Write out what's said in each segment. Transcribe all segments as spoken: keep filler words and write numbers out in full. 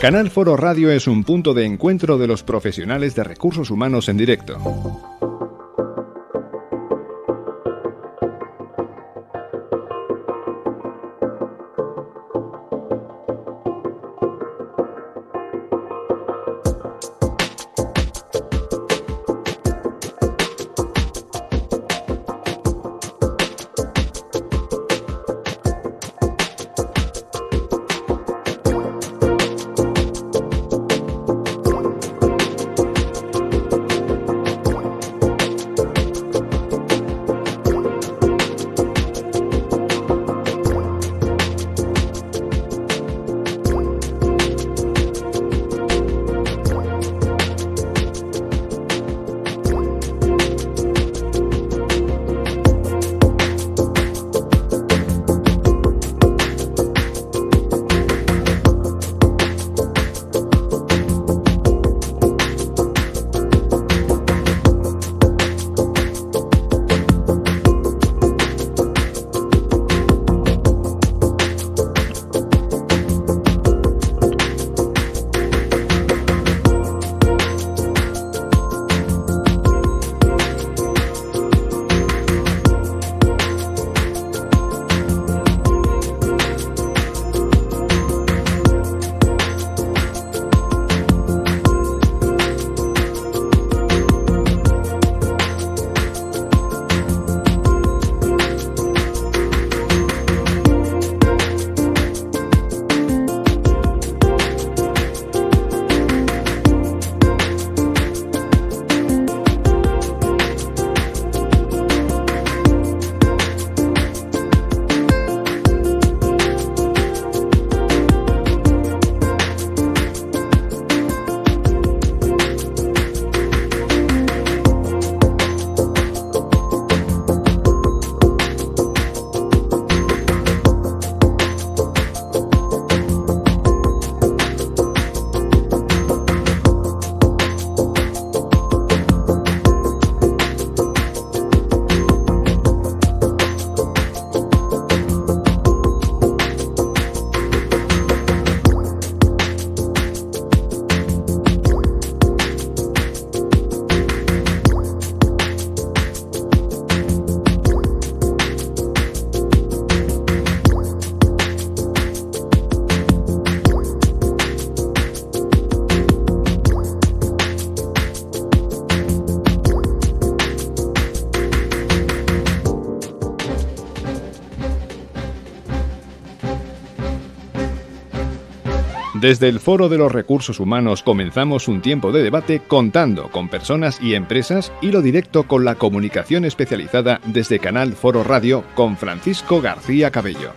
Canal Foro Radio es un punto de encuentro de los profesionales de recursos humanos en directo. Desde el Foro de los Recursos Humanos comenzamos un tiempo de debate contando con personas y empresas, hilo directo con la comunicación especializada desde Canal Foro Radio con Francisco García Cabello.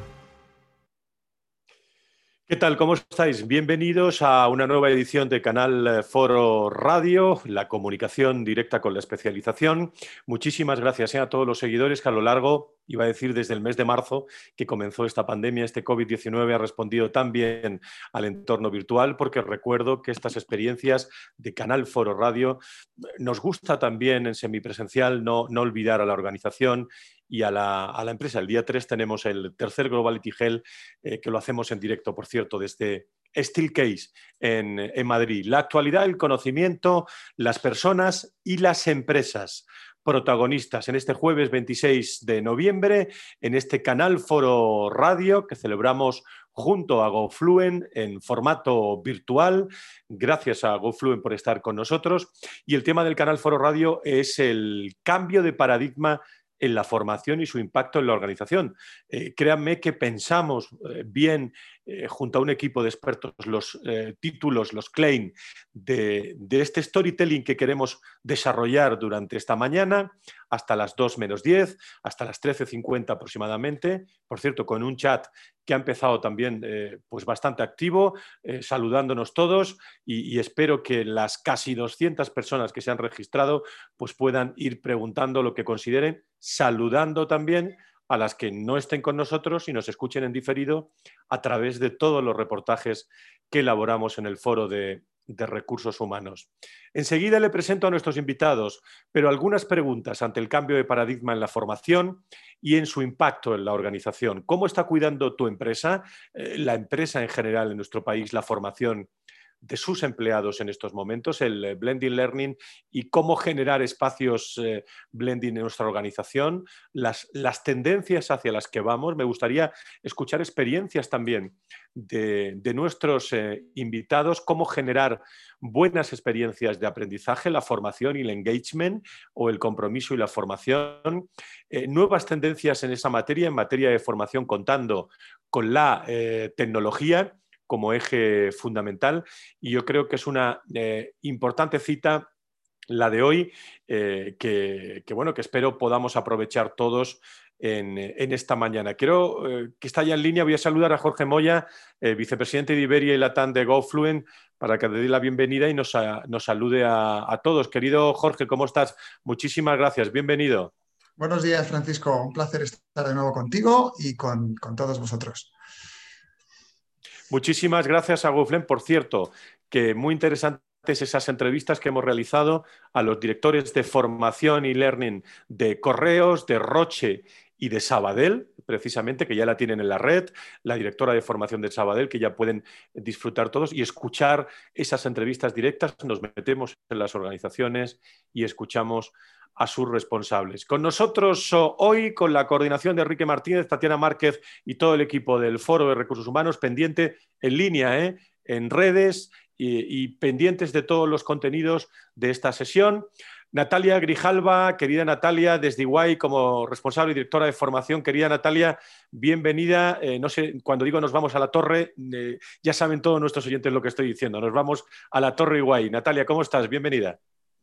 ¿Qué tal? ¿Cómo estáis? Bienvenidos a una nueva edición de Canal Foro Radio, la comunicación directa con la especialización. Muchísimas gracias eh, a todos los seguidores que a lo largo, iba a decir desde el mes de marzo, que comenzó esta pandemia, este COVID diecinueve, ha respondido tan bien al entorno virtual, porque recuerdo que estas experiencias de Canal Foro Radio nos gusta también en semipresencial no, no olvidar a la organización y a la, a la empresa. El día tres tenemos el tercer Globality Hell, eh, que lo hacemos en directo, por cierto, desde Steelcase en, en Madrid. La actualidad, el conocimiento, las personas y las empresas protagonistas en este jueves veintiséis de noviembre, en este Canal Foro Radio que celebramos junto a GoFluent en formato virtual. Gracias a GoFluent por estar con nosotros. Y el tema del Canal Foro Radio es el cambio de paradigma en la formación y su impacto en la organización. Eh, créanme que pensamos eh, bien eh, junto a un equipo de expertos los eh, títulos, los claims de, de este storytelling que queremos desarrollar durante esta mañana hasta las dos menos diez, hasta las trece cincuenta aproximadamente. Por cierto, con un chat que ha empezado también eh, pues bastante activo, eh, saludándonos todos y, y espero que las casi doscientas personas que se han registrado pues puedan ir preguntando lo que consideren, saludando también a las que no estén con nosotros y nos escuchen en diferido a través de todos los reportajes que elaboramos en el foro de de recursos humanos. Enseguida le presento a nuestros invitados, pero algunas preguntas ante el cambio de paradigma en la formación y en su impacto en la organización. ¿Cómo está cuidando tu empresa, eh, la empresa en general en nuestro país, la formación de sus empleados en estos momentos, el eh, blended learning, y cómo generar espacios eh, blending en nuestra organización, las, las tendencias hacia las que vamos? Me gustaría escuchar experiencias también de, de nuestros eh, invitados, cómo generar buenas experiencias de aprendizaje, la formación y el engagement, o el compromiso y la formación, eh, nuevas tendencias en esa materia, en materia de formación, contando con la eh, tecnología como eje fundamental, y yo creo que es una eh, importante cita la de hoy, eh, que, que, bueno, que espero podamos aprovechar todos en, en esta mañana. Quiero eh, que está ya en línea, voy a saludar a Jorge Moya, eh, vicepresidente de Iberia y Latam de GoFluent, para que le dé la bienvenida y nos, a, nos salude a, a todos. Querido Jorge, ¿cómo estás? Muchísimas gracias, bienvenido. Buenos días, Francisco. Un placer estar de nuevo contigo y con, con todos vosotros. Muchísimas gracias a GoFluent. Por cierto, que muy interesantes esas entrevistas que hemos realizado a los directores de formación y learning de Correos, de Roche y de Sabadell, precisamente, que ya la tienen en la red, la directora de formación de Sabadell, que ya pueden disfrutar todos y escuchar esas entrevistas directas. Nos metemos en las organizaciones y escuchamos a sus responsables. Con nosotros hoy, con la coordinación de Enrique Martínez, Tatiana Márquez y todo el equipo del Foro de Recursos Humanos, pendiente en línea, ¿eh? en redes y, y pendientes de todos los contenidos de esta sesión. Natalia Grijalva, querida Natalia, desde Iguay, como responsable y directora de formación. Querida Natalia, bienvenida. Eh, no sé, cuando digo nos vamos a la torre, eh, ya saben todos nuestros oyentes lo que estoy diciendo. Nos vamos a la torre Iguay. Natalia, ¿cómo estás? Bienvenida.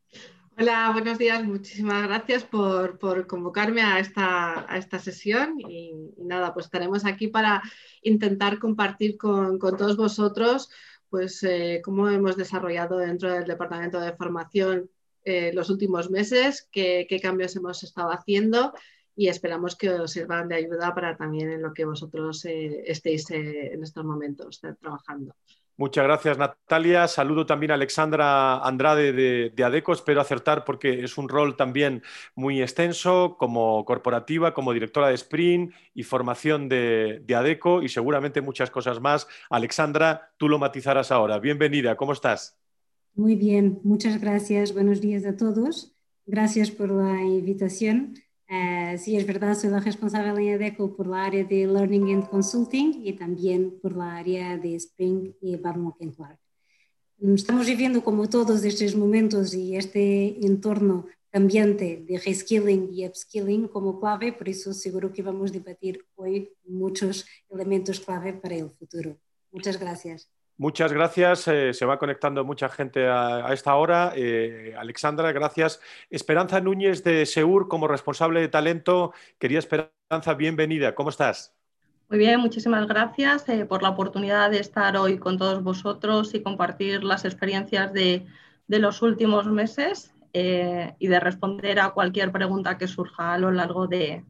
Hola, buenos días. Muchísimas gracias por, por convocarme a esta, a esta sesión y, y nada, pues estaremos aquí para intentar compartir con, con todos vosotros pues eh, cómo hemos desarrollado dentro del Departamento de Formación eh, los últimos meses, qué, qué cambios hemos estado haciendo y esperamos que os sirvan de ayuda para también en lo que vosotros eh, estéis eh, en estos momentos trabajando. Muchas gracias, Natalia. Saludo también a Alexandra Andrade de, de Adecco. Espero acertar porque es un rol también muy extenso como corporativa, como directora de Sprint y formación de, de Adecco y seguramente muchas cosas más. Alexandra, tú lo matizarás ahora. Bienvenida, ¿cómo estás? Muy bien, muchas gracias. Buenos días a todos. Gracias por la invitación. Uh, sí, es verdad, soy la responsable en Adecco por la área de Learning and Consulting y también por la área de Spring y Barlow and Clark. Estamos viviendo como todos estos momentos y este entorno cambiante de reskilling y upskilling como clave, por eso seguro que vamos a debatir hoy muchos elementos clave para el futuro. Muchas gracias. Muchas gracias. Eh, se va conectando mucha gente a, a esta hora. Eh, Alexandra, gracias. Esperanza Núñez de Seur, como responsable de talento. Querida Esperanza, bienvenida. ¿Cómo estás? Muy bien, muchísimas gracias eh, por la oportunidad de estar hoy con todos vosotros y compartir las experiencias de, de los últimos meses eh, y de responder a cualquier pregunta que surja a lo largo de,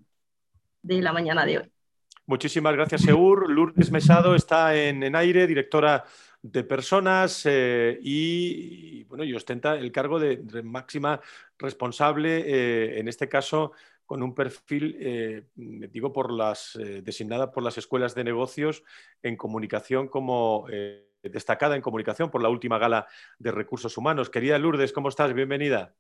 de la mañana de hoy. Muchísimas gracias, Seur. Lourdes Mesado está en, en aire, directora de personas eh, y, y, bueno, y ostenta el cargo de, de máxima responsable, eh, en este caso con un perfil, eh, digo, por las, eh, designada por las escuelas de negocios en comunicación como eh, destacada en comunicación por la última gala de recursos humanos. Querida Lourdes, ¿cómo estás? Bienvenida.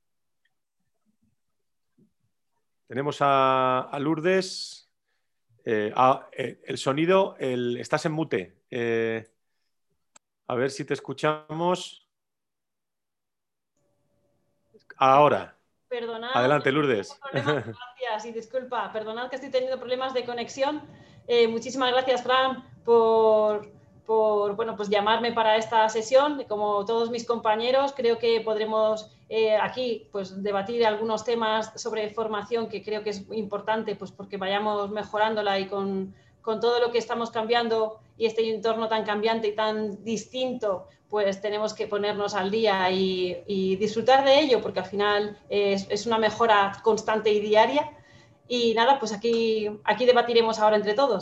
Tenemos a, a Lourdes. Eh, ah, eh, el sonido, el, estás en mute. Eh, a ver si te escuchamos. Ahora. Perdonad, adelante, Lourdes. Gracias y disculpa, perdonad que estoy teniendo problemas de conexión. Eh, muchísimas gracias, Fran, por, por bueno, pues llamarme para esta sesión. Como todos mis compañeros, creo que podremos eh, aquí pues, debatir algunos temas sobre formación que creo que es importante pues, porque vayamos mejorándola y con, con todo lo que estamos cambiando y este entorno tan cambiante y tan distinto, pues tenemos que ponernos al día y, y disfrutar de ello, porque al final es, es una mejora constante y diaria. Y nada, pues aquí, aquí debatiremos ahora entre todos.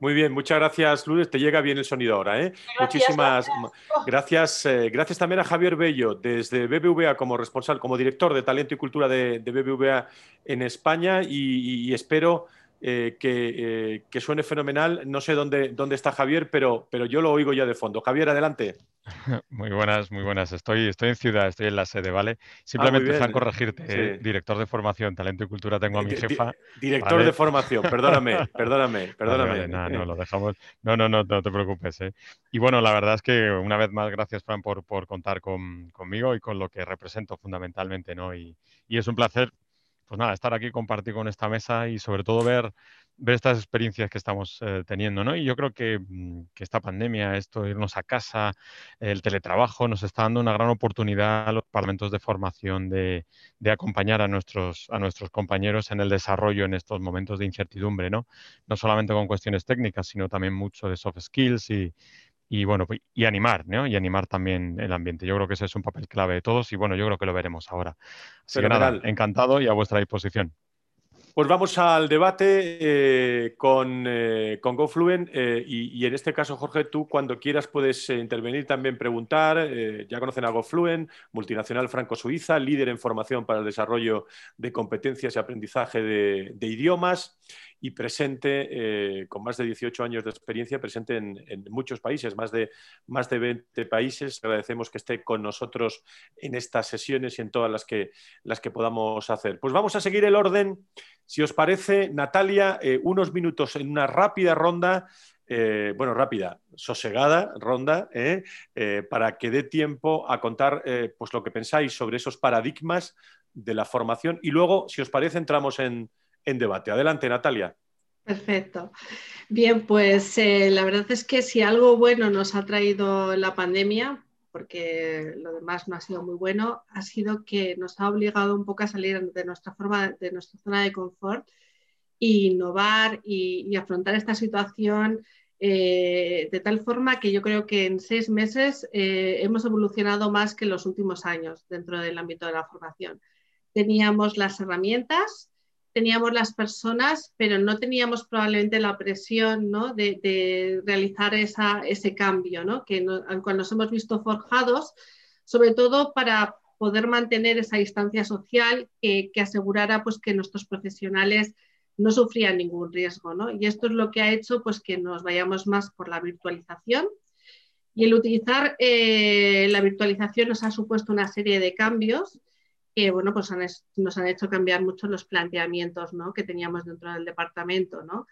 Muy bien, muchas gracias, Lourdes. Te llega bien el sonido ahora, ¿eh? Gracias, Muchísimas gracias. gracias. Eh, gracias también a Javier Bello, desde B B V A como responsable, como director de Talento y Cultura de, de B B V A en España, y, y, y espero eh, que, eh, que suene fenomenal. No sé dónde, dónde está Javier, pero, pero yo lo oigo ya de fondo. Javier, adelante. Muy buenas, muy buenas. Estoy, estoy en ciudad, estoy en la sede, ¿vale? Ah, muy Simplemente, Fran, bien. corregirte, ¿eh? Sí. Director de formación, talento y cultura, tengo a mi Di- di- jefa, director de ¿vale? formación, perdóname, perdóname, Vale, perdóname. vale, nada, no, lo dejamos. No, no, no, no te preocupes, ¿eh? Y bueno, la verdad es que una vez más, gracias, Fran, por, por contar con, conmigo y con lo que represento fundamentalmente, ¿no? Y, y es un placer, pues nada, estar aquí, compartir con esta mesa y sobre todo ver, ver estas experiencias que estamos eh, teniendo, ¿no? Y yo creo que, mm, que esta pandemia, esto, irnos a casa, el teletrabajo, nos está dando una gran oportunidad a los parlamentos de formación de, de acompañar a nuestros, a nuestros compañeros en el desarrollo en estos momentos de incertidumbre, ¿no? No solamente con cuestiones técnicas, sino también mucho de soft skills y, y bueno, pues, y animar, ¿no? Y animar también el ambiente. Yo creo que ese es un papel clave de todos y bueno, yo creo que lo veremos ahora. Así que nada, Fenomenal. encantado y a vuestra disposición. Pues vamos al debate eh, con, eh, con GoFluent eh, y, y en este caso, Jorge, tú cuando quieras puedes eh, intervenir, también preguntar. Eh, ya conocen a GoFluent, multinacional franco-suiza, líder en formación para el desarrollo de competencias y aprendizaje de, de idiomas y presente, eh, con más de dieciocho años de experiencia, presente en, en muchos países, más de, más de veinte países. Agradecemos que esté con nosotros en estas sesiones y en todas las que, las que podamos hacer. Pues vamos a seguir el orden. Si os parece, Natalia, eh, unos minutos en una rápida ronda, eh, bueno, rápida, sosegada ronda, eh, eh, para que dé tiempo a contar eh, pues lo que pensáis sobre esos paradigmas de la formación y luego, si os parece, entramos en, en debate. Adelante, Natalia. Perfecto. Bien, pues eh, la verdad es que si algo bueno nos ha traído la pandemia, porque lo demás no ha sido muy bueno, ha sido que nos ha obligado un poco a salir de nuestra forma, de nuestra zona de confort e innovar y, y afrontar esta situación eh, de tal forma que yo creo que en seis meses eh, hemos evolucionado más que en los últimos años dentro del ámbito de la formación. Teníamos las herramientas, teníamos las personas, pero no teníamos probablemente la presión, ¿no? de, de realizar esa, ese cambio, ¿no? que no, al cual nos hemos visto forjados, sobre todo para poder mantener esa distancia social que, que asegurara pues, que nuestros profesionales no sufrían ningún riesgo, ¿no? Y esto es lo que ha hecho pues, que nos vayamos más por la virtualización. Y el utilizar eh, la virtualización nos ha supuesto una serie de cambios que bueno, pues han, nos han hecho cambiar mucho los planteamientos, ¿no? que teníamos dentro del departamento, ¿no?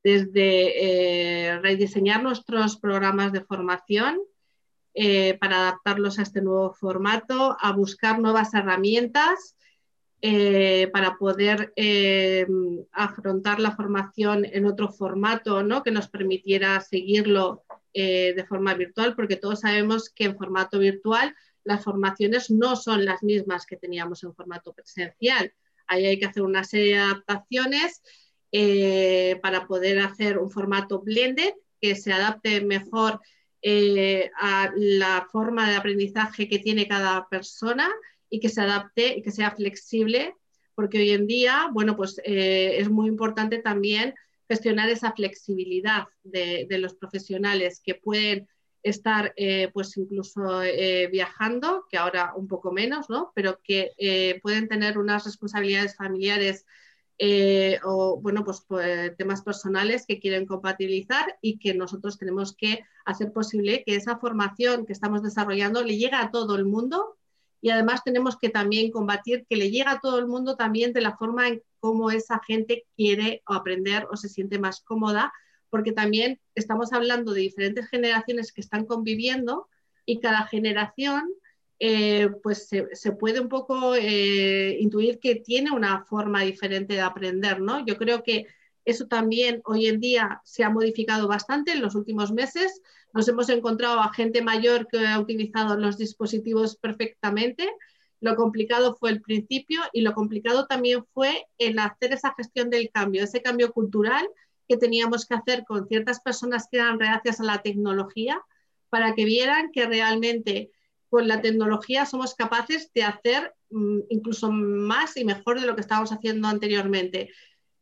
Desde eh, rediseñar nuestros programas de formación eh, para adaptarlos a este nuevo formato, a buscar nuevas herramientas eh, para poder eh, afrontar la formación en otro formato, ¿no? que nos permitiera seguirlo eh, de forma virtual, porque todos sabemos que en formato virtual las formaciones no son las mismas que teníamos en formato presencial. Ahí hay que hacer una serie de adaptaciones eh, para poder hacer un formato blended que se adapte mejor eh, a la forma de aprendizaje que tiene cada persona y que se adapte y que sea flexible, porque hoy en día, bueno, pues eh, es muy importante también gestionar esa flexibilidad de, de los profesionales que pueden estar eh, pues incluso eh, viajando, que ahora un poco menos, ¿no? Pero que eh, pueden tener unas responsabilidades familiares eh, o bueno, pues, pues temas personales que quieren compatibilizar y que nosotros tenemos que hacer posible que esa formación que estamos desarrollando le llegue a todo el mundo y además tenemos que también combatir que le llegue a todo el mundo también de la forma en cómo esa gente quiere aprender o se siente más cómoda, porque también estamos hablando de diferentes generaciones que están conviviendo y cada generación eh, pues se, se puede un poco eh, intuir que tiene una forma diferente de aprender, ¿no? Yo creo que eso también hoy en día se ha modificado bastante en los últimos meses. Nos hemos encontrado a gente mayor que ha utilizado los dispositivos perfectamente. Lo complicado fue el principio y lo complicado también fue el hacer esa gestión del cambio, ese cambio cultural que teníamos que hacer con ciertas personas que eran reacias a la tecnología para que vieran que realmente con la tecnología somos capaces de hacer um, incluso más y mejor de lo que estábamos haciendo anteriormente.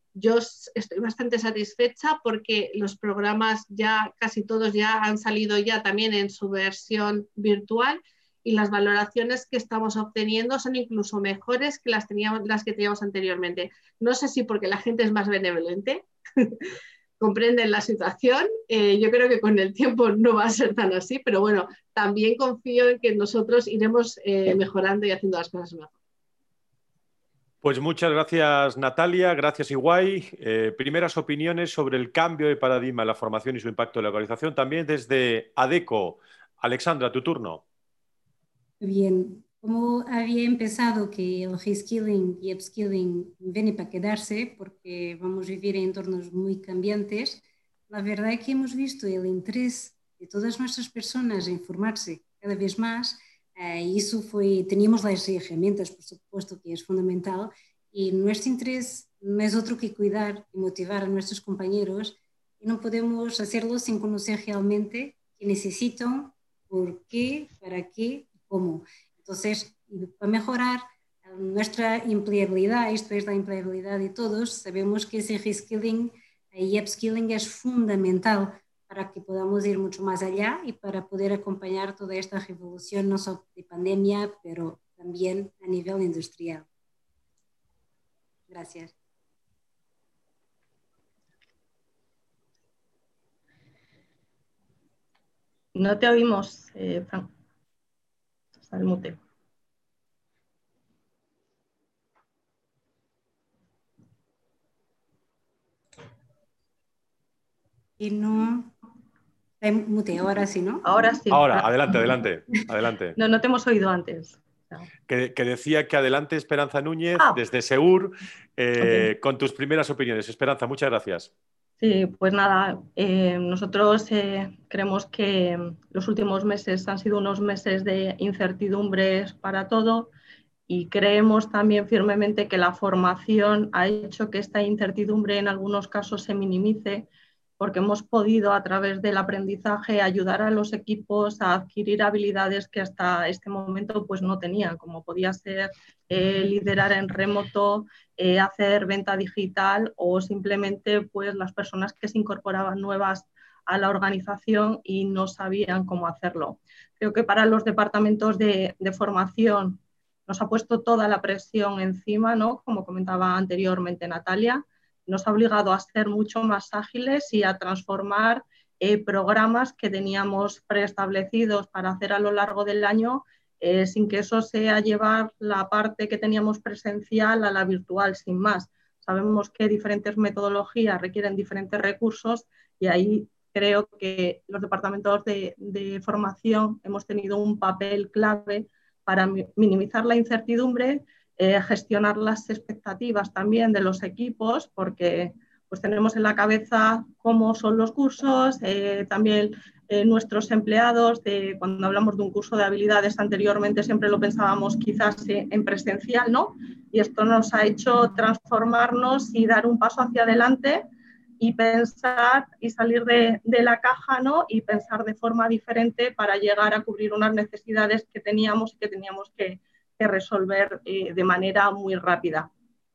yo estoy bastante satisfecha porque los programas ya, casi todos ya han salido ya también en su versión virtual y las valoraciones que estamos obteniendo son incluso mejores que las, teníamos, las que teníamos anteriormente. No sé si porque la gente es más benevolente, comprenden la situación. Eh, yo creo que con el tiempo no va a ser tan así, pero bueno, también confío en que nosotros iremos eh, mejorando y haciendo las cosas mejor. Pues muchas gracias, Natalia, gracias, Iguay. Eh, primeras opiniones sobre el cambio de paradigma en la formación y su impacto en la organización, también desde ADECO. Alexandra, tu turno. Bien, como había empezado que el reskilling y upskilling viene para quedarse porque vamos a vivir en entornos muy cambiantes, la verdad es que hemos visto el interés de todas nuestras personas en formarse cada vez más. Uh, y eso fue, teníamos las herramientas, por supuesto, que es fundamental, y nuestro interés no es otro que cuidar y motivar a nuestros compañeros, y no podemos hacerlo sin conocer realmente qué necesitan, por qué, para qué, cómo. Entonces, para mejorar nuestra empleabilidad, esto es la empleabilidad de todos, sabemos que ese reskilling y upskilling es fundamental para que podamos ir mucho más allá y para poder acompañar toda esta revolución, no solo de pandemia, pero también a nivel industrial. Gracias. No te oímos, eh, Fran. Está el mute. Y no... Mute, ahora sí, ¿no? Ahora sí. Ahora, adelante, adelante, adelante. No, no te hemos oído antes. Que, que decía que adelante, Esperanza Núñez, ah. desde Seur, eh, okay. con tus primeras opiniones. Esperanza, muchas gracias. Sí, pues nada, eh, nosotros eh, creemos que los últimos meses han sido unos meses de incertidumbres para todo y creemos también firmemente que la formación ha hecho que esta incertidumbre en algunos casos se minimice, porque hemos podido a través del aprendizaje ayudar a los equipos a adquirir habilidades que hasta este momento pues, no tenían, como podía ser eh, liderar en remoto, eh, hacer venta digital o simplemente pues, las personas que se incorporaban nuevas a la organización y no sabían cómo hacerlo. Creo que para los departamentos de, de formación nos ha puesto toda la presión encima, ¿no? Como comentaba anteriormente Natalia, nos ha obligado a ser mucho más ágiles y a transformar eh, programas que teníamos preestablecidos para hacer a lo largo del año eh, sin que eso sea llevar la parte que teníamos presencial a la virtual, sin más. Sabemos que diferentes metodologías requieren diferentes recursos y ahí creo que los departamentos de, de formación hemos tenido un papel clave para minimizar la incertidumbre, Eh, gestionar las expectativas también de los equipos, porque pues, tenemos en la cabeza cómo son los cursos, eh, también eh, nuestros empleados, de, cuando hablamos de un curso de habilidades anteriormente siempre lo pensábamos quizás en presencial, ¿no? Y esto nos ha hecho transformarnos y dar un paso hacia adelante y pensar y salir de, de la caja, ¿no? Y pensar de forma diferente para llegar a cubrir unas necesidades que teníamos y que teníamos que que resolver eh, de manera muy rápida.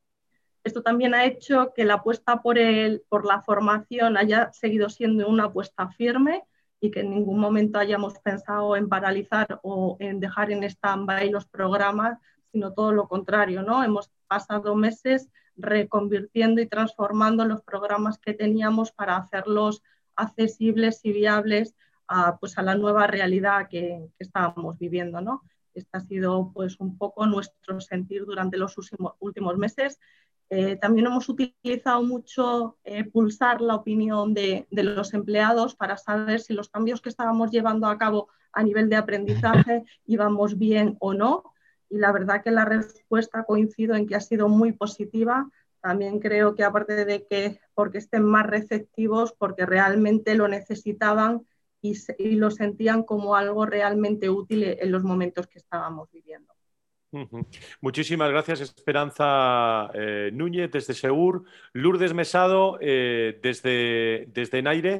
Esto también ha hecho que la apuesta por, el, por la formación haya seguido siendo una apuesta firme y que en ningún momento hayamos pensado en paralizar o en dejar en stand-by los programas, sino todo lo contrario, ¿no? Hemos pasado meses reconvirtiendo y transformando los programas que teníamos para hacerlos accesibles y viables a, pues, a la nueva realidad que, que estábamos viviendo, ¿no? Este ha sido pues, un poco nuestro sentir durante los últimos meses. Eh, también hemos utilizado mucho eh, pulsar la opinión de, de los empleados para saber si los cambios que estábamos llevando a cabo a nivel de aprendizaje íbamos bien o no. Y la verdad que la respuesta coincido en que ha sido muy positiva. También creo que aparte de que porque estén más receptivos, porque realmente lo necesitaban, Y, y lo sentían como algo realmente útil en los momentos que estábamos viviendo. Uh-huh. Muchísimas gracias, Esperanza eh, Núñez, desde Seur. Lourdes Mesado, eh, desde, desde Naire.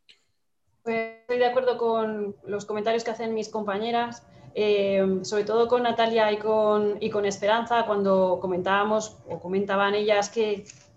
Pues estoy de acuerdo con los comentarios que hacen mis compañeras, eh, sobre todo con Natalia y con, y con Esperanza, cuando comentábamos o comentaban ellas que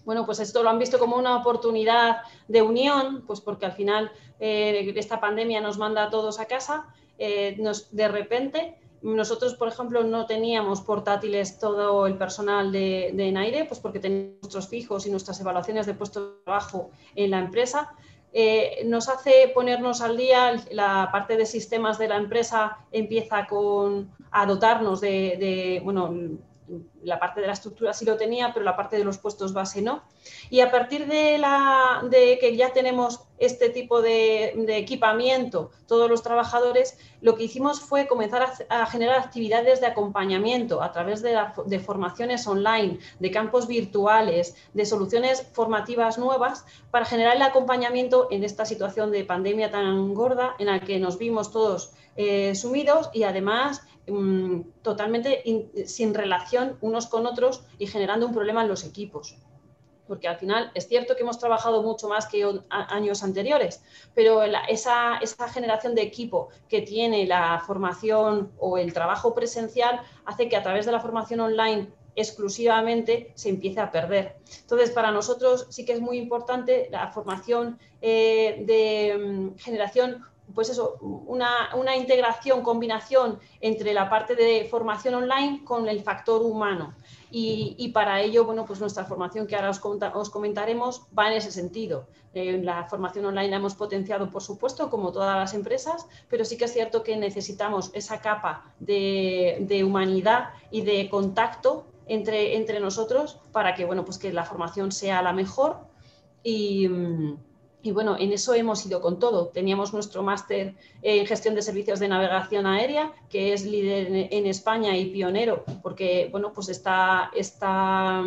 bueno, pues esto lo han visto como una oportunidad de unión, pues porque al final eh, esta pandemia nos manda a todos a casa, eh, nos, de repente. Nosotros, por ejemplo, no teníamos portátiles todo el personal de, de Enaire, pues porque teníamos nuestros fijos y nuestras evaluaciones de puesto de trabajo en la empresa. Eh, nos hace ponernos al día, la parte de sistemas de la empresa empieza con, a dotarnos de, de bueno, la parte de la estructura sí lo tenía, pero la parte de los puestos base no. Y a partir de, la, de que ya tenemos este tipo de, de equipamiento, todos los trabajadores, lo que hicimos fue comenzar a, a generar actividades de acompañamiento a través de, la, de formaciones online, de campos virtuales, de soluciones formativas nuevas para generar el acompañamiento en esta situación de pandemia tan gorda en la que nos vimos todos eh, sumidos y además mmm, totalmente in, sin relación unos con otros y generando un problema en los equipos. Porque al final es cierto que hemos trabajado mucho más que años anteriores, pero la, esa, esa generación de equipo que tiene la formación o el trabajo presencial hace que a través de la formación online exclusivamente se empiece a perder. Entonces, para nosotros sí que es muy importante la formación eh, de um, generación, pues eso, una, una integración, combinación entre la parte de formación online con el factor humano. Y, y para ello, bueno, pues nuestra formación que ahora os, os comentaremos va en ese sentido. Eh, la formación online la hemos potenciado, por supuesto, como todas las empresas, pero sí que es cierto que necesitamos esa capa de, de humanidad y de contacto entre, entre nosotros para que, bueno, pues que la formación sea la mejor y... Y bueno, en eso hemos ido con todo. Teníamos nuestro máster en gestión de servicios de navegación aérea, que es líder en España y pionero, porque bueno, pues está, está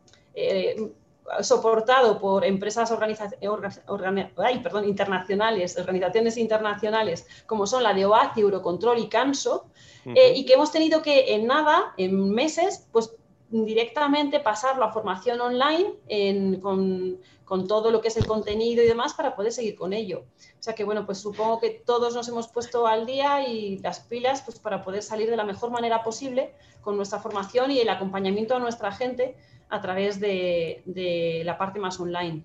eh, soportado por empresas organiza organ ay, perdón, internacionales, organizaciones internacionales, como son la de O A C I, Eurocontrol y Canso, uh-huh. eh, y que hemos tenido que en nada, en meses, pues directamente pasarlo a formación online en, con, con todo lo que es el contenido y demás para poder seguir con ello. O sea que, bueno, pues supongo que todos nos hemos puesto al día y las pilas pues, para poder salir de la mejor manera posible con nuestra formación y el acompañamiento a nuestra gente a través de, de la parte más online.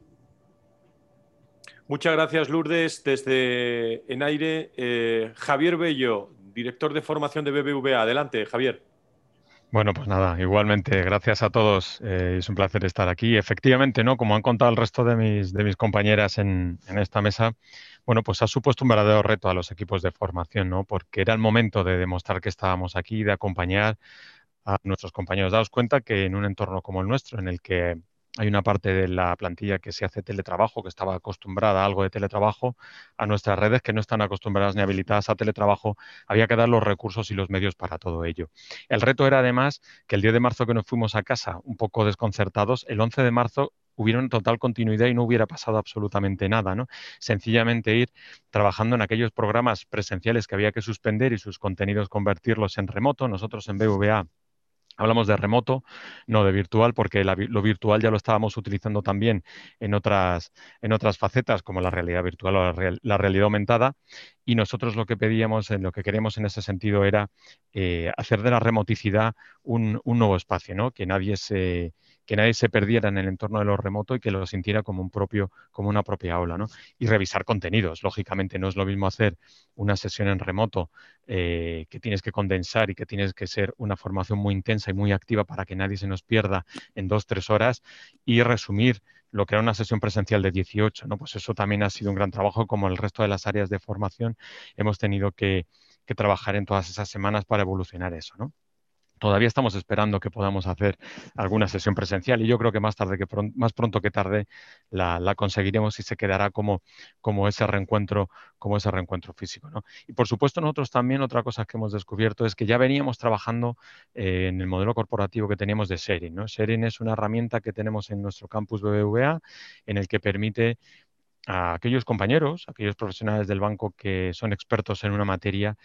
Muchas gracias, Lourdes. Desde Enaire, eh, Javier Bello, director de formación de B B V A. Adelante, Javier. Bueno, pues nada, igualmente, gracias a todos. Eh, es un placer estar aquí. Efectivamente, ¿no? Como han contado el resto de mis, de mis compañeras en, en esta mesa, bueno, pues ha supuesto un verdadero reto a los equipos de formación, ¿no? Porque era el momento de demostrar que estábamos aquí, de acompañar a nuestros compañeros. Daos cuenta que en un entorno como el nuestro, en el que hay una parte de la plantilla que se hace teletrabajo, que estaba acostumbrada a algo de teletrabajo, a nuestras redes que no están acostumbradas ni habilitadas a teletrabajo, había que dar los recursos y los medios para todo ello. El reto era además que el diez de marzo que nos fuimos a casa un poco desconcertados, el once de marzo hubiera una total continuidad y no hubiera pasado absolutamente nada, ¿no? Sencillamente ir trabajando en aquellos programas presenciales que había que suspender y sus contenidos convertirlos en remoto. Nosotros en B V A hablamos de remoto, no de virtual, porque la, lo virtual ya lo estábamos utilizando también en otras, en otras facetas, como la realidad virtual o la, real, la realidad aumentada. Y nosotros lo que pedíamos, en lo que queremos en ese sentido, era eh, hacer de la remoticidad un, un nuevo espacio, ¿no? Que nadie se que nadie se perdiera en el entorno de lo remoto y que lo sintiera como un propio, como una propia aula, ¿no? Y revisar contenidos. Lógicamente no es lo mismo hacer una sesión en remoto eh, que tienes que condensar y que tienes que ser una formación muy intensa y muy activa para que nadie se nos pierda en dos, tres horas y resumir lo que era una sesión presencial de dieciocho, ¿no? Pues eso también ha sido un gran trabajo, como el resto de las áreas de formación hemos tenido que, que trabajar en todas esas semanas para evolucionar eso, ¿no? Todavía estamos esperando que podamos hacer alguna sesión presencial y yo creo que más tarde que pron más pronto que tarde la, la conseguiremos y se quedará como, como ese reencuentro, como ese reencuentro físico, ¿no? Y por supuesto nosotros también otra cosa que hemos descubierto es que ya veníamos trabajando eh, en el modelo corporativo que teníamos de Sharing, ¿no? Sharing es una herramienta que tenemos en nuestro campus B B V A en el que permite a aquellos compañeros, a aquellos profesionales del banco que son expertos en una materia,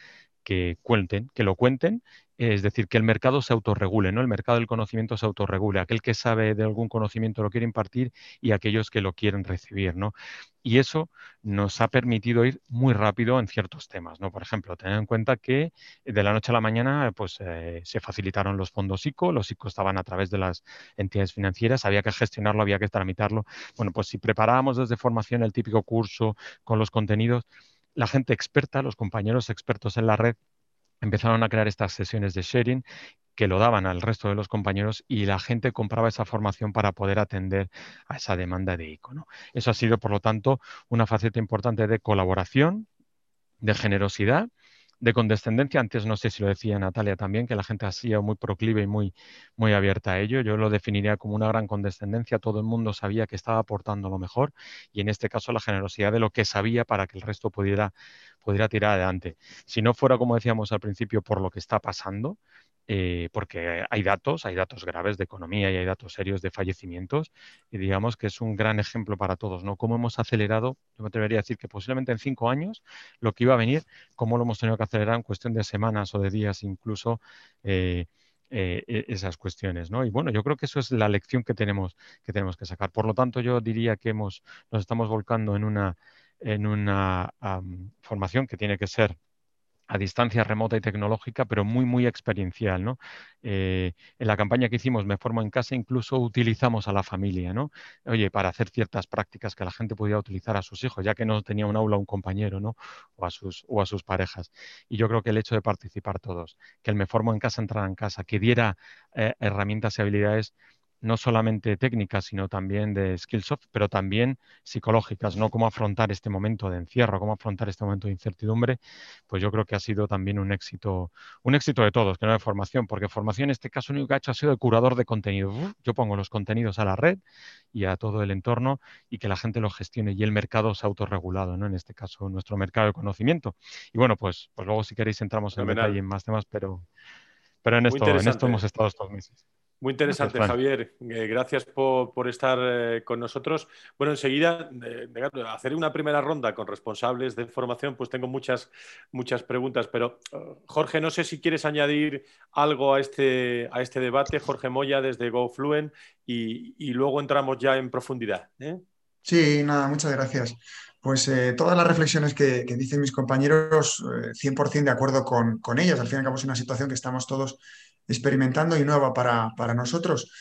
que cuenten, que lo cuenten, es decir, que el mercado se autorregule, ¿no? El mercado del conocimiento se autorregule, aquel que sabe de algún conocimiento lo quiere impartir y aquellos que lo quieren recibir, ¿no? Y eso nos ha permitido ir muy rápido en ciertos temas, ¿no? Por ejemplo, tener en cuenta que de la noche a la mañana pues, eh, se facilitaron los fondos I C O, los I C O estaban a través de las entidades financieras, había que gestionarlo, había que tramitarlo. Bueno, pues si preparábamos desde formación el típico curso con los contenidos, la gente experta, los compañeros expertos en la red, empezaron a crear estas sesiones de sharing que lo daban al resto de los compañeros y la gente compraba esa formación para poder atender a esa demanda de I C O, ¿no? Eso ha sido, por lo tanto, una faceta importante de colaboración, de generosidad, de condescendencia. Antes no sé si lo decía Natalia también, que la gente ha sido muy proclive y muy, muy abierta a ello. Yo lo definiría como una gran condescendencia. Todo el mundo sabía que estaba aportando lo mejor y en este caso la generosidad de lo que sabía para que el resto pudiera, pudiera tirar adelante. Si no fuera, como decíamos al principio, por lo que está pasando, Eh, porque hay datos, hay datos graves de economía y hay datos serios de fallecimientos y digamos que es un gran ejemplo para todos, ¿no? Cómo hemos acelerado, yo me atrevería a decir que posiblemente en cinco años lo que iba a venir, cómo lo hemos tenido que acelerar en cuestión de semanas o de días incluso eh, eh, esas cuestiones, ¿no? Y bueno, yo creo que eso es la lección que tenemos que, tenemos que sacar. Por lo tanto, yo diría que hemos, nos estamos volcando en una, en una um, formación que tiene que ser a distancia remota y tecnológica, pero muy, muy experiencial, ¿no? Eh, en la campaña que hicimos, Me Formo en Casa, incluso utilizamos a la familia, ¿no? Oye, para hacer ciertas prácticas que la gente pudiera utilizar a sus hijos, ya que no tenía un aula un compañero, ¿no? O a sus, o a sus parejas. Y yo creo que el hecho de participar todos, que el Me Formo en Casa entrara en casa, que diera eh, herramientas y habilidades no solamente técnicas, sino también de Skillsoft, pero también psicológicas, ¿no? Cómo afrontar este momento de encierro, cómo afrontar este momento de incertidumbre, pues yo creo que ha sido también un éxito, un éxito de todos, que no de formación, porque formación en este caso lo único que ha hecho ha sido de curador de contenido. Uf, yo pongo los contenidos a la red y a todo el entorno y que la gente lo gestione y el mercado se ha autorregulado, ¿no? En este caso, nuestro mercado de conocimiento. Y bueno, pues, pues luego si queréis entramos en Fenomenal. detalle en más temas, pero, pero en, Muy esto, en esto interesante. hemos estado estos meses. Muy interesante, Gracias, Javier. Eh, gracias por, por estar eh, con nosotros. Bueno, enseguida, eh, hacer una primera ronda con responsables de formación, pues tengo muchas, muchas preguntas, pero uh, Jorge, no sé si quieres añadir algo a este, a este debate, Jorge Moya desde GoFluent, y, y luego entramos ya en profundidad, ¿eh? Sí, nada, muchas gracias. Pues eh, todas las reflexiones que, que dicen mis compañeros, eh, cien por ciento de acuerdo con, con ellas. Al fin y al cabo es una situación que estamos todos experimentando y nueva para, para nosotros.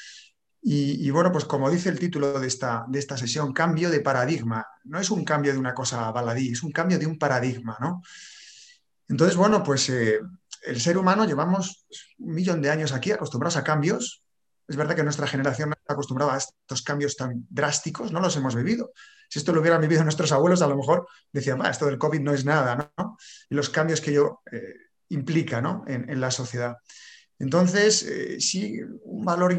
Y, y, bueno, pues como dice el título de esta, de esta sesión, cambio de paradigma. No es un cambio de una cosa baladí, es un cambio de un paradigma, ¿no? Entonces, bueno, pues eh, el ser humano llevamos un millón de años aquí acostumbrados a cambios. Es verdad que nuestra generación no está acostumbrada a estos cambios tan drásticos, no los hemos vivido. Si esto lo hubieran vivido nuestros abuelos, a lo mejor decían, esto del COVID no es nada, ¿no? Y los cambios que ello eh, implica, ¿no? en, en la sociedad. Entonces, eh, sí, un valor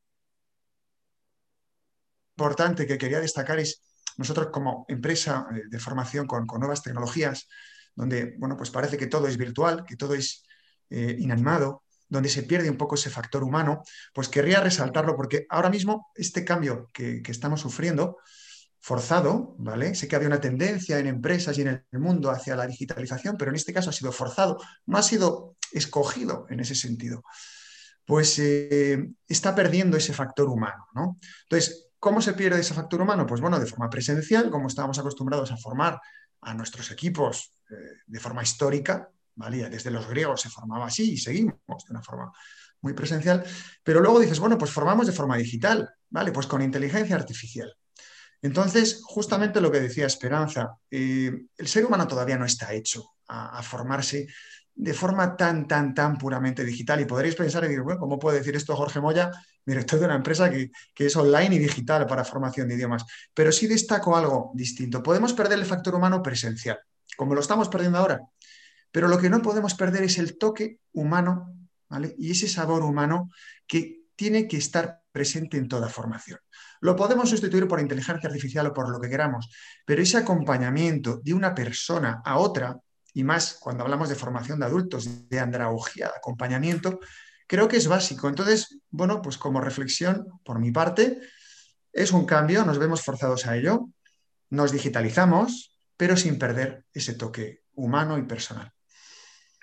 importante que quería destacar es nosotros como empresa de formación con, con nuevas tecnologías, donde, bueno, pues parece que todo es virtual, que todo es eh, inanimado, donde se pierde un poco ese factor humano, pues querría resaltarlo porque ahora mismo este cambio que, que estamos sufriendo, forzado, ¿vale? Sé que había una tendencia en empresas y en el mundo hacia la digitalización, pero en este caso ha sido forzado, no ha sido escogido en ese sentido. Pues eh, está perdiendo ese factor humano, ¿no? Entonces, ¿cómo se pierde ese factor humano? Pues bueno, de forma presencial, como estábamos acostumbrados a formar a nuestros equipos eh, de forma histórica, ¿vale? Desde los griegos se formaba así y seguimos de una forma muy presencial, pero luego dices, bueno, pues formamos de forma digital, ¿vale? Pues con inteligencia artificial. Entonces, justamente lo que decía Esperanza, eh, el ser humano todavía no está hecho a, a formarse de forma tan, tan, tan puramente digital. Y podréis pensar y decir, bueno, ¿cómo puede decir esto Jorge Moya, director de una empresa que, que es online y digital para formación de idiomas? Pero sí destaco algo distinto. Podemos perder el factor humano presencial, como lo estamos perdiendo ahora, pero lo que no podemos perder es el toque humano, ¿vale? Y ese sabor humano que tiene que estar presente en toda formación. Lo podemos sustituir por inteligencia artificial o por lo que queramos, pero ese acompañamiento de una persona a otra, y más cuando hablamos de formación de adultos, de andragogía, de acompañamiento, creo que es básico. Entonces, bueno, pues como reflexión, por mi parte, es un cambio, nos vemos forzados a ello, nos digitalizamos, pero sin perder ese toque humano y personal.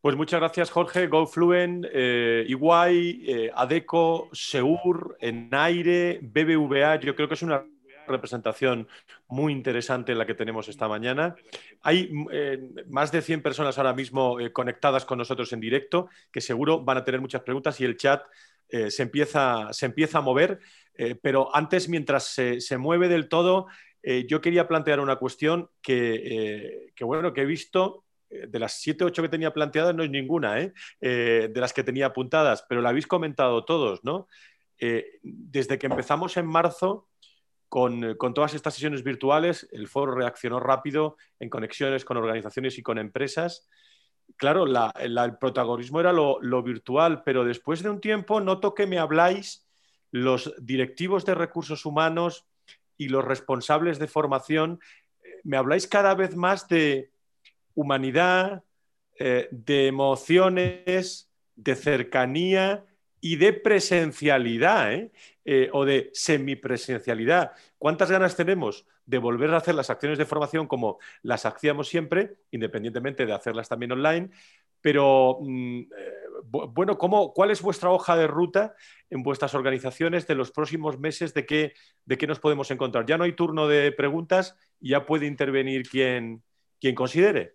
Pues muchas gracias, Jorge. GoFluent, eh, E Y, eh, Adecco, Seur, Enaire, B B V A. Yo creo que es una representación muy interesante la que tenemos esta mañana. Hay eh, más de cien personas ahora mismo eh, conectadas con nosotros en directo, que seguro van a tener muchas preguntas y el chat eh, se, empieza, se empieza a mover. Eh, pero antes, mientras se, se mueve del todo, eh, yo quería plantear una cuestión que, eh, que, bueno, que he visto. De las siete o ocho que tenía planteadas no es ninguna, ¿eh? Eh, de las que tenía apuntadas, pero la habéis comentado todos, ¿no? Eh, desde que empezamos en marzo con, con todas estas sesiones virtuales, el foro reaccionó rápido en conexiones con organizaciones y con empresas. Claro, la, la, el protagonismo era lo, lo virtual, pero después de un tiempo noto que me habláis los directivos de recursos humanos y los responsables de formación, eh, me habláis cada vez más de humanidad, eh, de emociones, de cercanía y de presencialidad, ¿eh? Eh, o de semipresencialidad. ¿Cuántas ganas tenemos de volver a hacer las acciones de formación como las hacíamos siempre, independientemente de hacerlas también online? Pero, mm, eh, bueno, ¿cómo, ¿cuál es vuestra hoja de ruta en vuestras organizaciones de los próximos meses? ¿De qué, de qué nos podemos encontrar? Ya no hay turno de preguntas y ya puede intervenir quien, quien considere.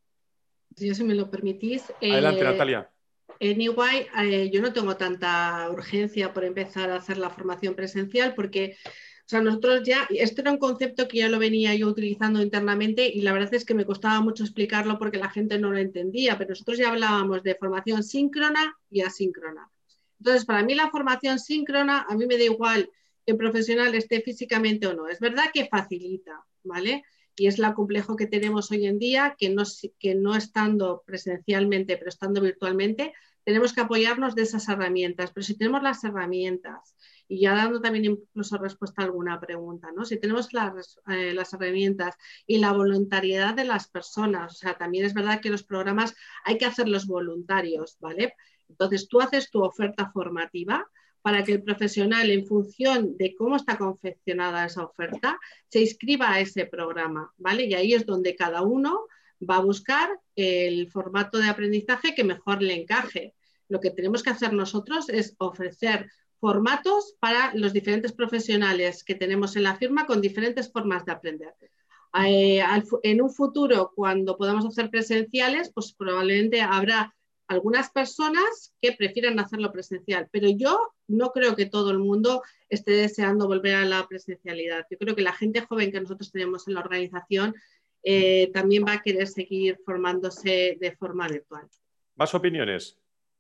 Yo, si me lo permitís. Adelante, eh, Natalia. En E Y eh, yo no tengo tanta urgencia por empezar a hacer la formación presencial porque, o sea, nosotros ya, esto era un concepto que ya lo venía yo utilizando internamente y la verdad es que me costaba mucho explicarlo porque la gente no lo entendía, pero nosotros ya hablábamos de formación síncrona y asíncrona. Entonces, para mí la formación síncrona, a mí me da igual que el profesional esté físicamente o no. Es verdad que facilita, ¿vale? Y es lo complejo que tenemos hoy en día, que no, que no estando presencialmente, pero estando virtualmente, tenemos que apoyarnos de esas herramientas. Pero si tenemos las herramientas, y ya dando también incluso respuesta a alguna pregunta, ¿no? Si tenemos las, eh, las herramientas y la voluntariedad de las personas, o sea, también es verdad que los programas hay que hacerlos voluntarios, ¿vale? Entonces tú haces tu oferta formativa para que el profesional, en función de cómo está confeccionada esa oferta, se inscriba a ese programa, ¿vale? Y ahí es donde cada uno va a buscar el formato de aprendizaje que mejor le encaje. Lo que tenemos que hacer nosotros es ofrecer formatos para los diferentes profesionales que tenemos en la firma con diferentes formas de aprender. Eh, al, en un futuro, cuando podamos hacer presenciales, pues probablemente habrá algunas personas que prefieran hacerlo presencial, pero yo no creo que todo el mundo esté deseando volver a la presencialidad. Yo creo que la gente joven que nosotros tenemos en la organización eh, también va a querer seguir formándose de forma virtual. ¿Más opiniones?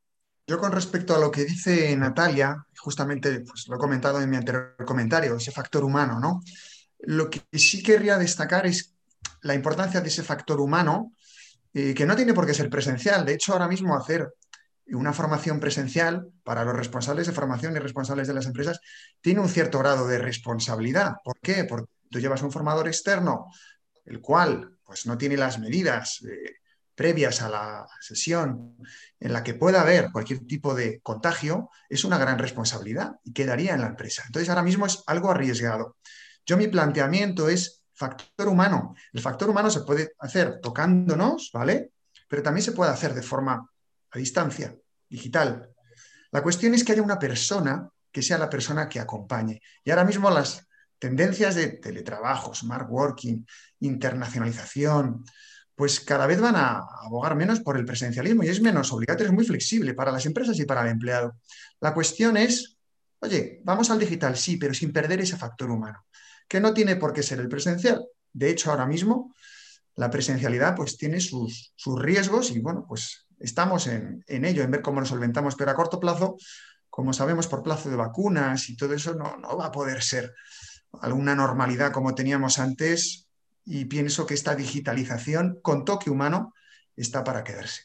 Yo con respecto a lo que dice Natalia, justamente pues, lo he comentado en mi anterior comentario, ese factor humano, ¿no? Lo que sí querría destacar es la importancia de ese factor humano, eh, que no tiene por qué ser presencial. De hecho, ahora mismo hacer una formación presencial para los responsables de formación y responsables de las empresas tiene un cierto grado de responsabilidad. ¿Por qué? Porque tú llevas un formador externo, el cual pues, no tiene las medidas eh, previas a la sesión en la que pueda haber cualquier tipo de contagio, es una gran responsabilidad y quedaría en la empresa. Entonces, ahora mismo es algo arriesgado. Yo mi planteamiento es factor humano. El factor humano se puede hacer tocándonos, ¿vale? Pero también se puede hacer de forma a distancia, digital. La cuestión es que haya una persona que sea la persona que acompañe. Y ahora mismo las tendencias de teletrabajo, smart working, internacionalización, pues cada vez van a abogar menos por el presencialismo y es menos obligatorio, es muy flexible para las empresas y para el empleado. La cuestión es, oye, vamos al digital, sí, pero sin perder ese factor humano, que no tiene por qué ser el presencial. De hecho, ahora mismo la presencialidad pues tiene sus, sus riesgos y bueno, pues estamos en, en ello, en ver cómo lo solventamos, pero a corto plazo, como sabemos por plazo de vacunas y todo eso, no, no va a poder ser alguna normalidad como teníamos antes y pienso que esta digitalización con toque humano está para quedarse.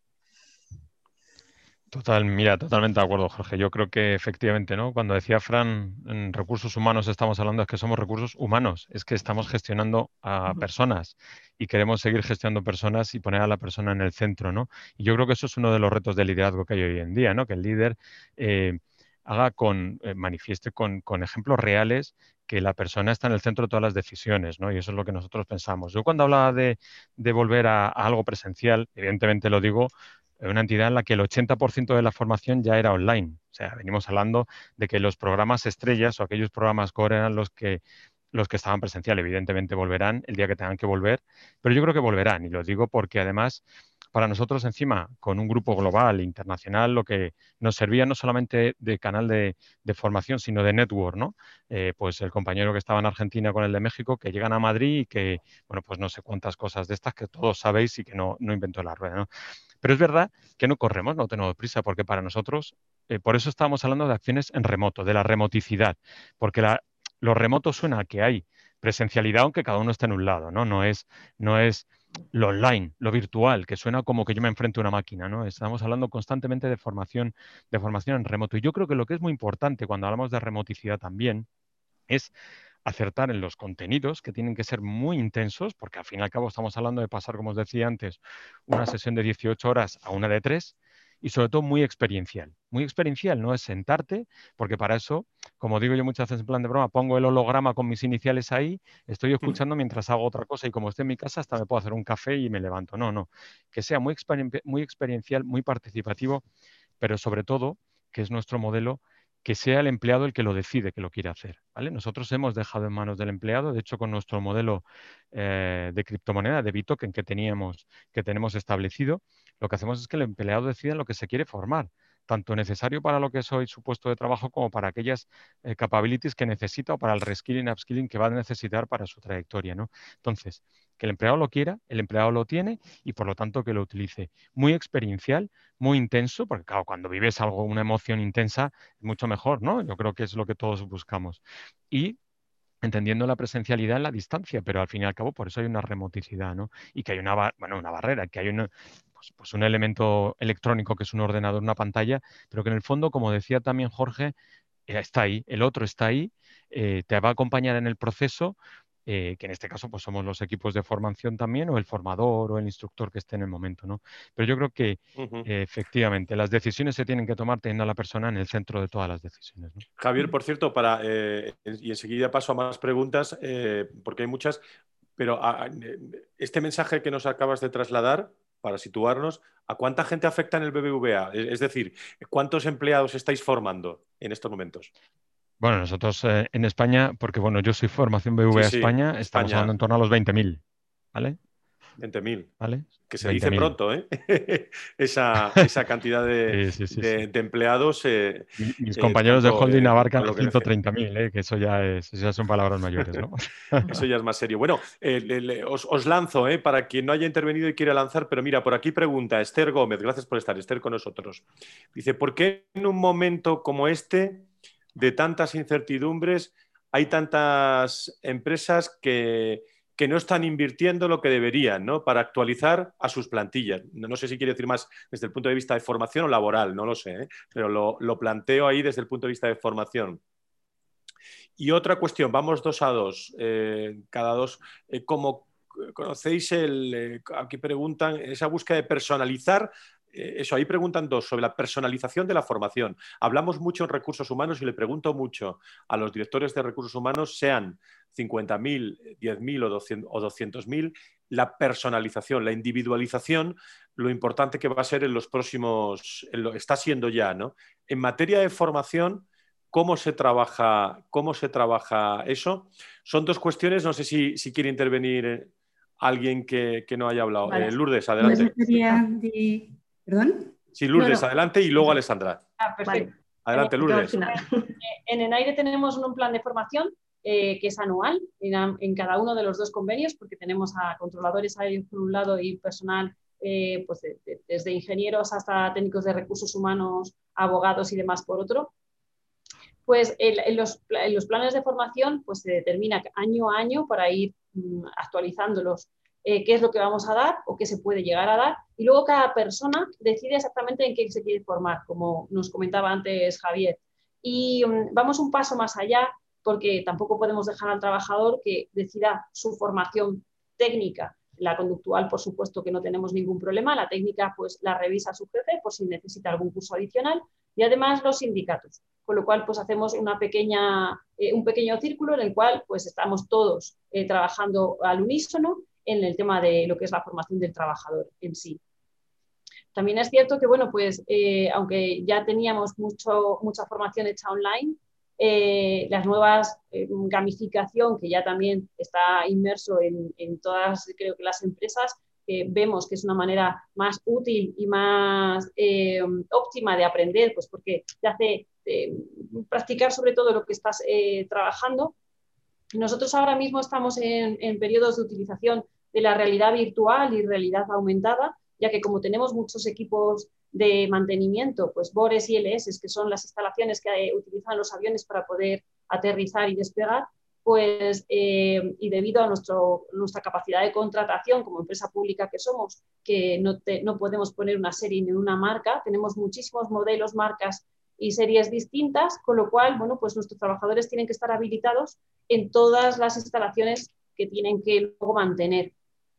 Total, mira, totalmente de acuerdo, Jorge. Yo creo que efectivamente, ¿no? Cuando decía Fran, en recursos humanos estamos hablando es que somos recursos humanos, es que estamos gestionando a personas y queremos seguir gestionando personas y poner a la persona en el centro, ¿no? Y yo creo que eso es uno de los retos de liderazgo que hay hoy en día, ¿no? Que el líder eh, haga con, eh, manifieste con, con ejemplos reales que la persona está en el centro de todas las decisiones, ¿no? Y eso es lo que nosotros pensamos. Yo cuando hablaba de, de volver a, a algo presencial, evidentemente lo digo una entidad en la que el ochenta por ciento de la formación ya era online. O sea, venimos hablando de que los programas estrellas o aquellos programas core eran los que, los que estaban presencial. Evidentemente volverán el día que tengan que volver, pero yo creo que volverán. Y lo digo porque además, para nosotros encima, con un grupo global, internacional, lo que nos servía no solamente de canal de, de formación, sino de network, ¿no? Eh, pues el compañero que estaba en Argentina con el de México, que llegan a Madrid y que, bueno, pues no sé cuántas cosas de estas que todos sabéis y que no, no inventó la rueda, ¿no? Pero es verdad que no corremos, no tenemos prisa, porque para nosotros, eh, por eso estamos hablando de acciones en remoto, de la remoticidad, porque la, lo remoto suena a que hay presencialidad, aunque cada uno esté en un lado, ¿no? No es, no es lo online, lo virtual, que suena como que yo me enfrento a una máquina, ¿no? Estamos hablando constantemente de formación, de formación en remoto. Y yo creo que lo que es muy importante cuando hablamos de remoticidad también es acertar en los contenidos, que tienen que ser muy intensos, porque al fin y al cabo estamos hablando de pasar, como os decía antes, una sesión de dieciocho horas a una de tres, y sobre todo muy experiencial. Muy experiencial no es sentarte, porque para eso, como digo yo muchas veces en plan de broma, pongo el holograma con mis iniciales ahí, estoy escuchando mientras hago otra cosa y como estoy en mi casa hasta me puedo hacer un café y me levanto. No, no. Que sea muy, exper muy experiencial, muy participativo, pero sobre todo, que es nuestro modelo, que sea el empleado el que lo decide que lo quiere hacer, ¿vale? Nosotros hemos dejado en manos del empleado, de hecho con nuestro modelo eh, de criptomoneda, de Bitoken que teníamos, que tenemos establecido, lo que hacemos es que el empleado decida en lo que se quiere formar, tanto necesario para lo que es hoy su puesto de trabajo como para aquellas eh, capabilities que necesita o para el reskilling, upskilling que va a necesitar para su trayectoria, ¿no? Entonces, que el empleado lo quiera, el empleado lo tiene y por lo tanto que lo utilice. Muy experiencial, muy intenso, porque claro, cuando vives algo, una emoción intensa, es mucho mejor, ¿no? Yo creo que es lo que todos buscamos. Y entendiendo la presencialidad en la distancia, pero al fin y al cabo por eso hay una remoticidad, ¿no? Y que hay una, bueno, una barrera, que hay una, pues, pues un elemento electrónico que es un ordenador, una pantalla, pero que en el fondo, como decía también Jorge, eh, está ahí, el otro está ahí, eh, te va a acompañar en el proceso, eh, que en este caso pues somos los equipos de formación también, o el formador o el instructor que esté en el momento, ¿no? Pero yo creo que Uh-huh. eh, efectivamente las decisiones se tienen que tomar teniendo a la persona en el centro de todas las decisiones, ¿no? Javier, por cierto, para, eh, y enseguida paso a más preguntas, eh, porque hay muchas, pero a, a, este mensaje que nos acabas de trasladar, para situarnos, ¿a cuánta gente afecta en el B B V A? Es, es decir, ¿cuántos empleados estáis formando en estos momentos? Bueno, nosotros eh, en España, porque bueno, yo soy formación B B V A Sí, sí, España, estamos España. hablando en torno a los veinte mil, ¿vale? veinte mil. ¿Vale? Que se veinte mil. dice pronto, ¿eh? esa, esa cantidad de, sí, sí, sí, de, sí. de empleados. Eh, Mis eh, compañeros tanto, de holding eh, abarcan lo los que ciento nece- treinta mil, ¿eh? Que eso ya, es, eso ya son palabras mayores, ¿no? Eso ya es más serio. Bueno, eh, le, le, os, os, lanzo, ¿eh? Para quien no haya intervenido y quiera lanzar, pero mira, por aquí pregunta Esther Gómez, gracias por estar, Esther, con nosotros. Dice, ¿por qué en un momento como este, de tantas incertidumbres, hay tantas empresas que, que no están invirtiendo lo que deberían, ¿no? Para actualizar a sus plantillas? No, no sé si quiere decir más desde el punto de vista de formación o laboral, no lo sé, ¿eh? Pero lo, lo planteo ahí desde el punto de vista de formación. Y otra cuestión, vamos dos a dos, eh, cada dos. Eh, como conocéis, el, eh, aquí preguntan, esa búsqueda de personalizar, eh, eso, ahí preguntan dos, sobre la personalización de la formación. Hablamos mucho en recursos humanos y le pregunto mucho a los directores de recursos humanos, sean cincuenta mil, diez mil o doscientos mil, la personalización, la individualización, lo importante que va a ser en los próximos, en lo, está siendo ya, ¿no? En materia de formación, ¿Cómo se trabaja, cómo se trabaja eso? Son dos cuestiones, no sé si, si quiere intervenir alguien que, que no haya hablado. Vale. Eh, Lourdes, adelante. De... ¿Perdón? Sí, Lourdes, No, no. adelante y luego Alessandra. Ah, perfecto. Vale. Adelante, Lourdes. En ENAIRE tenemos un plan de formación eh, que es anual en, en cada uno de los dos convenios, porque tenemos a controladores ahí por un lado y personal eh, pues de, de, desde ingenieros hasta técnicos de recursos humanos, abogados y demás por otro. Pues en, en, los, en los planes de formación pues se determina año a año para ir mm, actualizándolos, eh, qué es lo que vamos a dar o qué se puede llegar a dar, y luego cada persona decide exactamente en qué se quiere formar, como nos comentaba antes Javier. Y um, vamos un paso más allá, porque tampoco podemos dejar al trabajador que decida su formación técnica. La conductual, por supuesto que no tenemos ningún problema, la técnica pues la revisa su jefe por si necesita algún curso adicional, y además los sindicatos, con lo cual pues hacemos una pequeña, eh, un pequeño círculo en el cual pues estamos todos eh, trabajando al unísono en el tema de lo que es la formación del trabajador en sí. También es cierto que, bueno, pues eh, aunque ya teníamos mucho, mucha formación hecha online, eh, las nuevas eh, gamificación, que ya también está inmerso en, en todas, creo que las empresas, eh, vemos que es una manera más útil y más eh, óptima de aprender, pues porque te hace eh, practicar sobre todo lo que estás eh, trabajando. Nosotros ahora mismo estamos en, en periodos de utilización de la realidad virtual y realidad aumentada, ya que como tenemos muchos equipos de mantenimiento, pues BORES y L S, que son las instalaciones que utilizan los aviones para poder aterrizar y despegar, pues eh, y debido a nuestro, nuestra capacidad de contratación como empresa pública que somos, que no, te, no podemos poner una serie ni una marca, tenemos muchísimos modelos, marcas y series distintas, con lo cual, bueno, pues nuestros trabajadores tienen que estar habilitados en todas las instalaciones que tienen que luego mantener.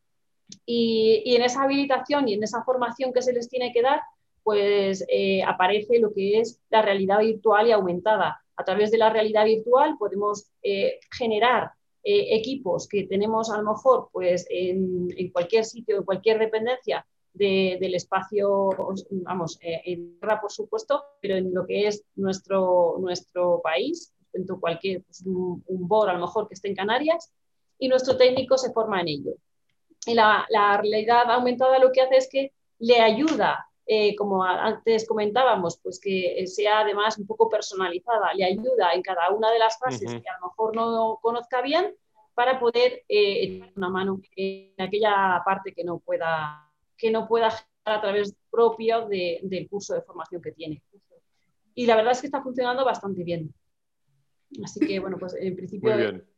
Y, y en esa habilitación y en esa formación que se les tiene que dar, pues eh, aparece lo que es la realidad virtual y aumentada. A través de la realidad virtual podemos eh, generar eh, equipos que tenemos a lo mejor pues, en, en cualquier sitio, en cualquier dependencia de, del espacio, vamos, eh, en tierra por supuesto, pero en lo que es nuestro, nuestro país, en cualquier, pues, un, un B O R a lo mejor que esté en Canarias, y nuestro técnico se forma en ello. Y la, la realidad aumentada lo que hace es que le ayuda, eh, como antes comentábamos, pues que sea además un poco personalizada, le ayuda en cada una de las fases uh-huh. que a lo mejor no conozca bien para poder eh, echar una mano en aquella parte que no pueda, que no pueda generar a través propio de, del curso de formación que tiene. Y la verdad es que está funcionando bastante bien. Así que, bueno, pues en principio... Muy bien.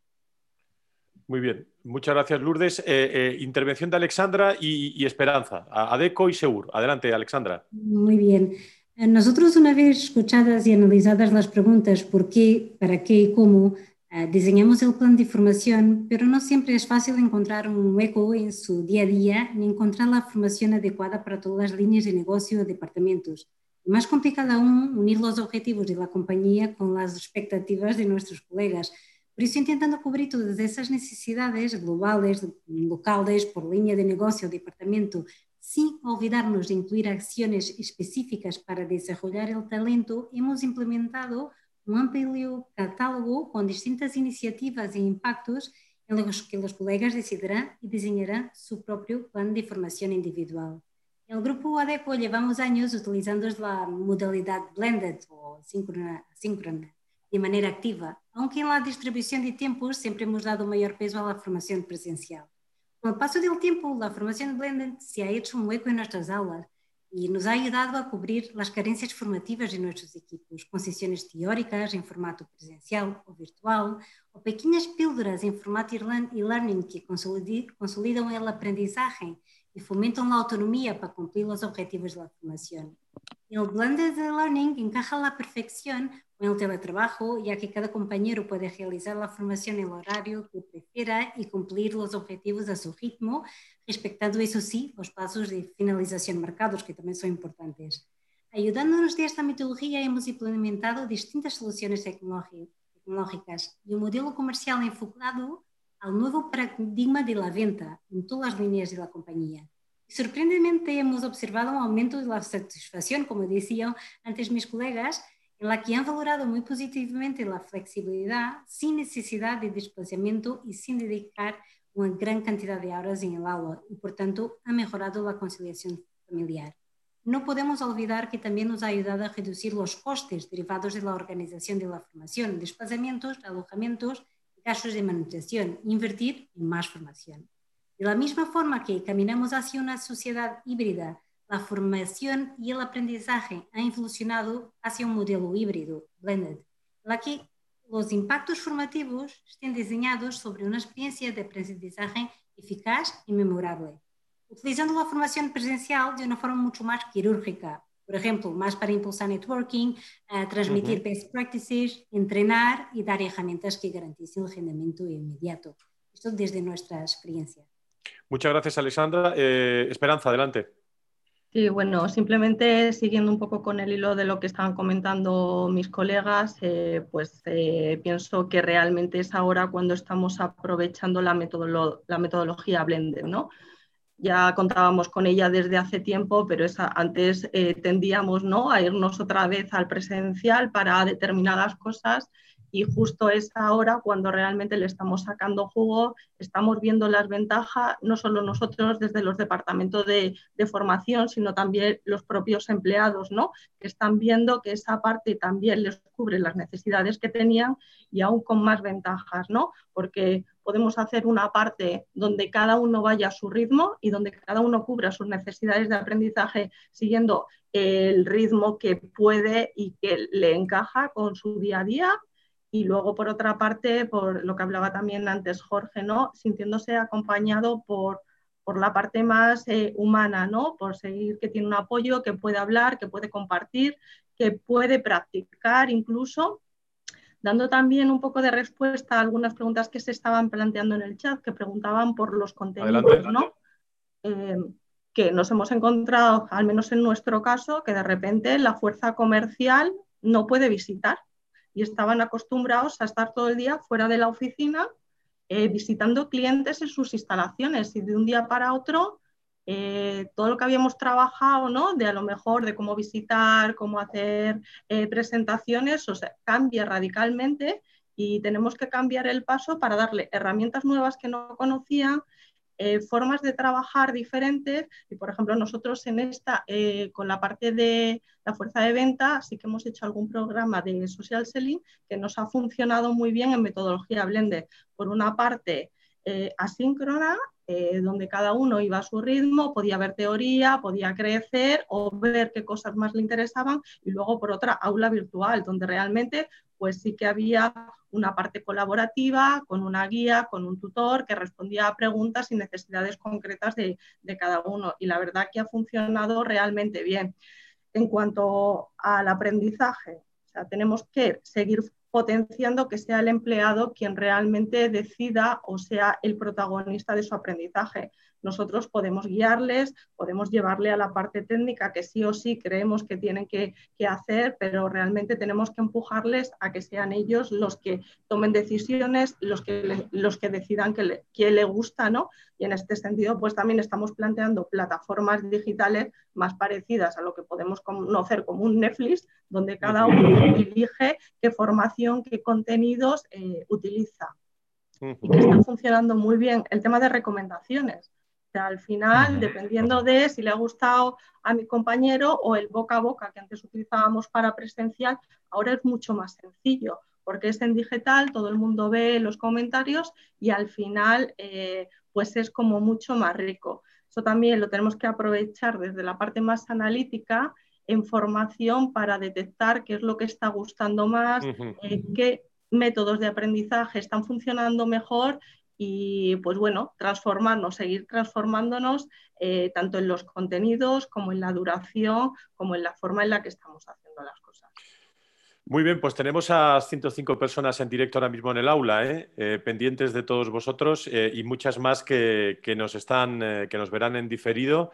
Muy bien, muchas gracias Lourdes. Eh, eh, intervención de Alexandra y, y Esperanza, Adecco y Seur. Adelante, Alexandra. Muy bien. Nosotros, una vez escuchadas y analizadas las preguntas por qué, para qué y cómo, eh, diseñamos el plan de formación, pero no siempre es fácil encontrar un hueco en su día a día ni encontrar la formación adecuada para todas las líneas de negocio o departamentos. Y más complicado aún, unir los objetivos de la compañía con las expectativas de nuestros colegas. Por eso, intentando cubrir todas esas necesidades globales, locales, por línea de negocio o departamento, sin olvidarnos de incluir acciones específicas para desarrollar el talento, hemos implementado un amplio catálogo con distintas iniciativas e impactos en los que los colegas decidirán y diseñarán su propio plan de formación individual. En el grupo Adecco llevamos años utilizando la modalidad blended o síncrona, síncrona de manera activa, aunque en la distribución de tiempos siempre hemos dado mayor peso a la formación presencial. Con el paso del tiempo, la formación blended se ha hecho un hueco en nuestras aulas y nos ha ayudado a cubrir las carencias formativas de nuestros equipos, con sesiones teóricas en formato presencial o virtual, o pequeñas píldoras en formato e-learning que consolidam el aprendizaje y fomentan la autonomía para cumplir los objetivos de la formación. El blended learning encaja a la perfección con el teletrabajo, ya que cada compañero puede realizar la formación en el horario que prefiera y cumplir los objetivos a su ritmo, respetando, eso sí, los plazos de finalización marcados, que también son importantes. Ayudándonos de esta metodología, hemos implementado distintas soluciones tecnológicas y un modelo comercial enfocado al nuevo paradigma de la venta en todas las líneas de la compañía. Y sorprendentemente hemos observado un aumento de la satisfacción, como decían antes mis colegas, en la que han valorado muy positivamente la flexibilidad sin necesidad de desplazamiento y sin dedicar una gran cantidad de horas en el aula y, por tanto, ha mejorado la conciliación familiar. No podemos olvidar que también nos ha ayudado a reducir los costes derivados de la organización de la formación, desplazamientos, alojamientos y gastos de manutención, e invertir en más formación. De la misma forma que caminamos hacia una sociedad híbrida, la formación y el aprendizaje han evolucionado hacia un modelo híbrido, blended, en la que los impactos formativos estén diseñados sobre una experiencia de aprendizaje eficaz y memorable, utilizando la formación presencial de una forma mucho más quirúrgica, por ejemplo, más para impulsar networking, uh, transmitir uh-huh. best practices, entrenar y dar herramientas que garanticen el rendimiento inmediato. Esto desde nuestra experiencia. Muchas gracias, Alexandra. Eh, Esperanza, adelante. Sí, bueno, simplemente siguiendo un poco con el hilo de lo que estaban comentando mis colegas, eh, pues eh, pienso que realmente es ahora cuando estamos aprovechando la, metodolo- la metodología Blended, ¿no? ya contábamos con ella desde hace tiempo, pero esa, antes eh, tendíamos, ¿no?, a irnos otra vez al presencial para determinadas cosas, y justo es ahora cuando realmente le estamos sacando jugo, estamos viendo las ventajas, no solo nosotros desde los departamentos de, de formación, sino también los propios empleados, ¿no?, que están viendo que esa parte también les cubre las necesidades que tenían y aún con más ventajas, ¿no?, porque podemos hacer una parte donde cada uno vaya a su ritmo y donde cada uno cubra sus necesidades de aprendizaje siguiendo el ritmo que puede y que le encaja con su día a día. Y luego, por otra parte, por lo que hablaba también antes Jorge, ¿no?, sintiéndose acompañado por, por la parte más eh, humana, ¿no?, por seguir que tiene un apoyo, que puede hablar, que puede compartir, que puede practicar incluso, dando también un poco de respuesta a algunas preguntas que se estaban planteando en el chat, que preguntaban por los contenidos, adelante, ¿no? Eh, que nos hemos encontrado, al menos en nuestro caso, que de repente la fuerza comercial no puede visitar, y estaban acostumbrados a estar todo el día fuera de la oficina eh, visitando clientes en sus instalaciones, y de un día para otro eh, todo lo que habíamos trabajado, ¿no?, de a lo mejor de cómo visitar, cómo hacer eh, presentaciones, o sea, cambia radicalmente, y tenemos que cambiar el paso para darle herramientas nuevas que no conocían, Eh, formas de trabajar diferentes. Y por ejemplo nosotros en esta, eh, con la parte de la fuerza de venta, sí que hemos hecho algún programa de social selling que nos ha funcionado muy bien en metodología Blended. Por una parte eh, asíncrona, eh, donde cada uno iba a su ritmo, podía ver teoría, podía crecer o ver qué cosas más le interesaban, y luego por otra aula virtual, donde realmente pues sí que había una parte colaborativa, con una guía, con un tutor que respondía a preguntas y necesidades concretas de, de cada uno. Y la verdad que ha funcionado realmente bien. En cuanto al aprendizaje, o sea, tenemos que seguir potenciando que sea el empleado quien realmente decida o sea el protagonista de su aprendizaje. Nosotros podemos guiarles, podemos llevarle a la parte técnica que sí o sí creemos que tienen que, que hacer, pero realmente tenemos que empujarles a que sean ellos los que tomen decisiones, los que, le, los que decidan que le, que le gusta, ¿no? Y en este sentido, pues también estamos planteando plataformas digitales más parecidas a lo que podemos conocer como un Netflix, donde cada uno elige qué formación, qué contenidos eh, utiliza. Y que está funcionando muy bien el tema de recomendaciones. O sea, al final, dependiendo de si le ha gustado a mi compañero o el boca a boca que antes utilizábamos para presencial, ahora es mucho más sencillo, porque es en digital, todo el mundo ve los comentarios y al final eh, pues es como mucho más rico. Eso también lo tenemos que aprovechar desde la parte más analítica en formación para detectar qué es lo que está gustando más, eh, qué métodos de aprendizaje están funcionando mejor y pues bueno, transformarnos, seguir transformándonos eh, tanto en los contenidos como en la duración, como en la forma en la que estamos haciendo las cosas. Muy bien, pues tenemos a ciento cinco personas en directo ahora mismo en el aula, ¿eh? Eh, pendientes de todos vosotros eh, y muchas más que, que, nos están, eh, que nos verán en diferido.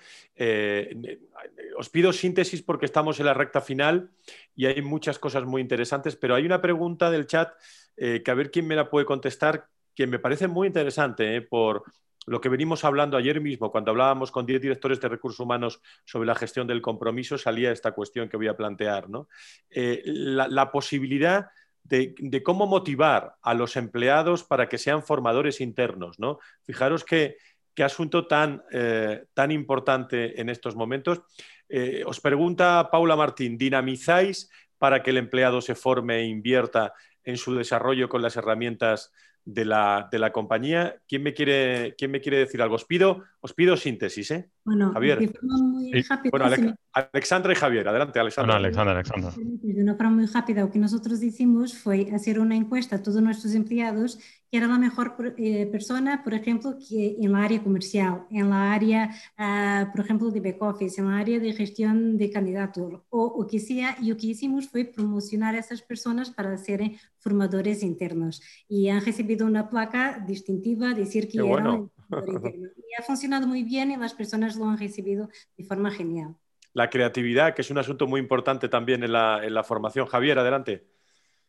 Eh, os pido síntesis porque estamos en la recta final y hay muchas cosas muy interesantes, pero hay una pregunta del chat eh, que a ver quién me la puede contestar, que me parece muy interesante eh, por lo que venimos hablando ayer mismo, cuando hablábamos con diez directores de recursos humanos sobre la gestión del compromiso, salía esta cuestión que voy a plantear, ¿no? Eh, la, la posibilidad de, de cómo motivar a los empleados para que sean formadores internos, ¿no? Fijaros qué, qué asunto tan, eh, tan importante en estos momentos. Eh, os pregunta Paula Martín, ¿dinamizáis para que el empleado se forme e invierta en su desarrollo con las herramientas de la, de la compañía? ¿Quién me quiere, quién me quiere decir algo? Os pido, os pido síntesis, ¿eh? Bueno, Javier. de forma muy Sí. rápida, Bueno, Ale si me... Alexandra y Javier, adelante, Alexandra. Bueno, Alexandra, Alexandra. De una forma muy rápida, lo que nosotros hicimos fue hacer una encuesta a todos nuestros empleados, que era la mejor eh, persona, por ejemplo, que en la área comercial, en la área, uh, por ejemplo, de back office, en la área de gestión de candidatos, o o que sea, y lo que hicimos fue promocionar a esas personas para serem formadores internos. Y han recibido una placa distintiva, decir que Qué eran bueno. formadores internos. Y ha funcionado muy bien y las personas lo han recibido de forma genial. La creatividad, que es un asunto muy importante también en la, en la formación. Javier, adelante.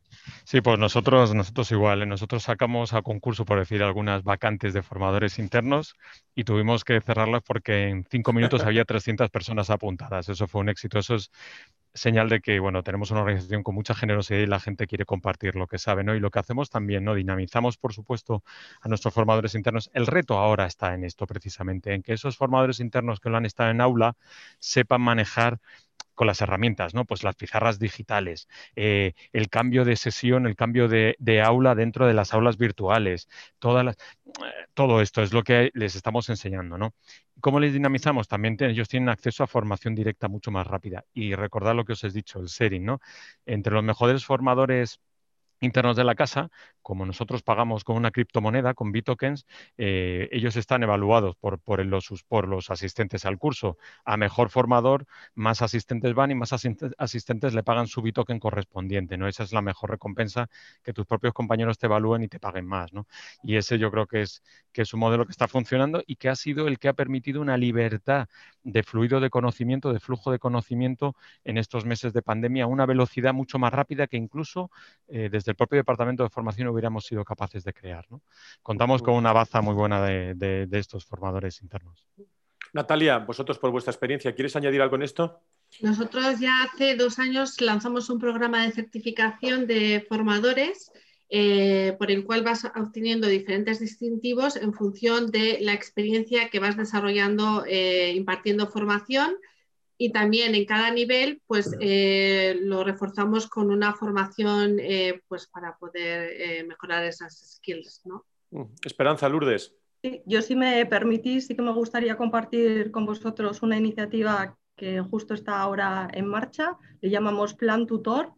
Sí, pues nosotros, nosotros igual, ¿eh? Nosotros sacamos a concurso, por decir, algunas vacantes de formadores internos y tuvimos que cerrarlas porque en cinco minutos había trescientas personas apuntadas. Eso fue un éxito. Eso es señal de que, bueno, tenemos una organización con mucha generosidad y la gente quiere compartir lo que sabe, ¿no? Y lo que hacemos también, ¿no? Dinamizamos, por supuesto, a nuestros formadores internos. El reto ahora está en esto, precisamente, en que esos formadores internos que lo han estado en aula sepan manejar con las herramientas, ¿no? Pues las pizarras digitales, eh, el cambio de sesión, el cambio de, de, aula dentro de las aulas virtuales, todas las, todo esto es lo que les estamos enseñando, ¿no? ¿Cómo les dinamizamos? También te, ellos tienen acceso a formación directa mucho más rápida. Y recordad lo que os he dicho, el sharing, ¿no? Entre los mejores formadores internos de la casa, como nosotros pagamos con una criptomoneda, con bitokens, eh, ellos están evaluados por, por, los, por los asistentes al curso. A mejor formador, más asistentes van y más asistentes le pagan su bitoken correspondiente, ¿no? Esa es la mejor recompensa, que tus propios compañeros te evalúen y te paguen más, ¿no? Y ese yo creo que es, que es un modelo que está funcionando y que ha sido el que ha permitido una libertad de fluido de conocimiento, de flujo de conocimiento en estos meses de pandemia a una velocidad mucho más rápida que incluso eh, desde el propio Departamento de Formación hubiéramos sido capaces de crear, ¿no? Contamos con una baza muy buena de, de, de estos formadores internos. Natalia, vosotros por vuestra experiencia, ¿quieres añadir algo en esto? Nosotros ya hace dos años lanzamos un programa de certificación de formadores eh, por el cual vas obteniendo diferentes distintivos en función de la experiencia que vas desarrollando eh, impartiendo formación. Y también en cada nivel pues, eh, lo reforzamos con una formación eh, pues, para poder eh, mejorar esas skills, ¿no? Esperanza, Lourdes. Sí, yo, si me permitís, sí que me gustaría compartir con vosotros una iniciativa que justo está ahora en marcha. Le llamamos Plan Tutor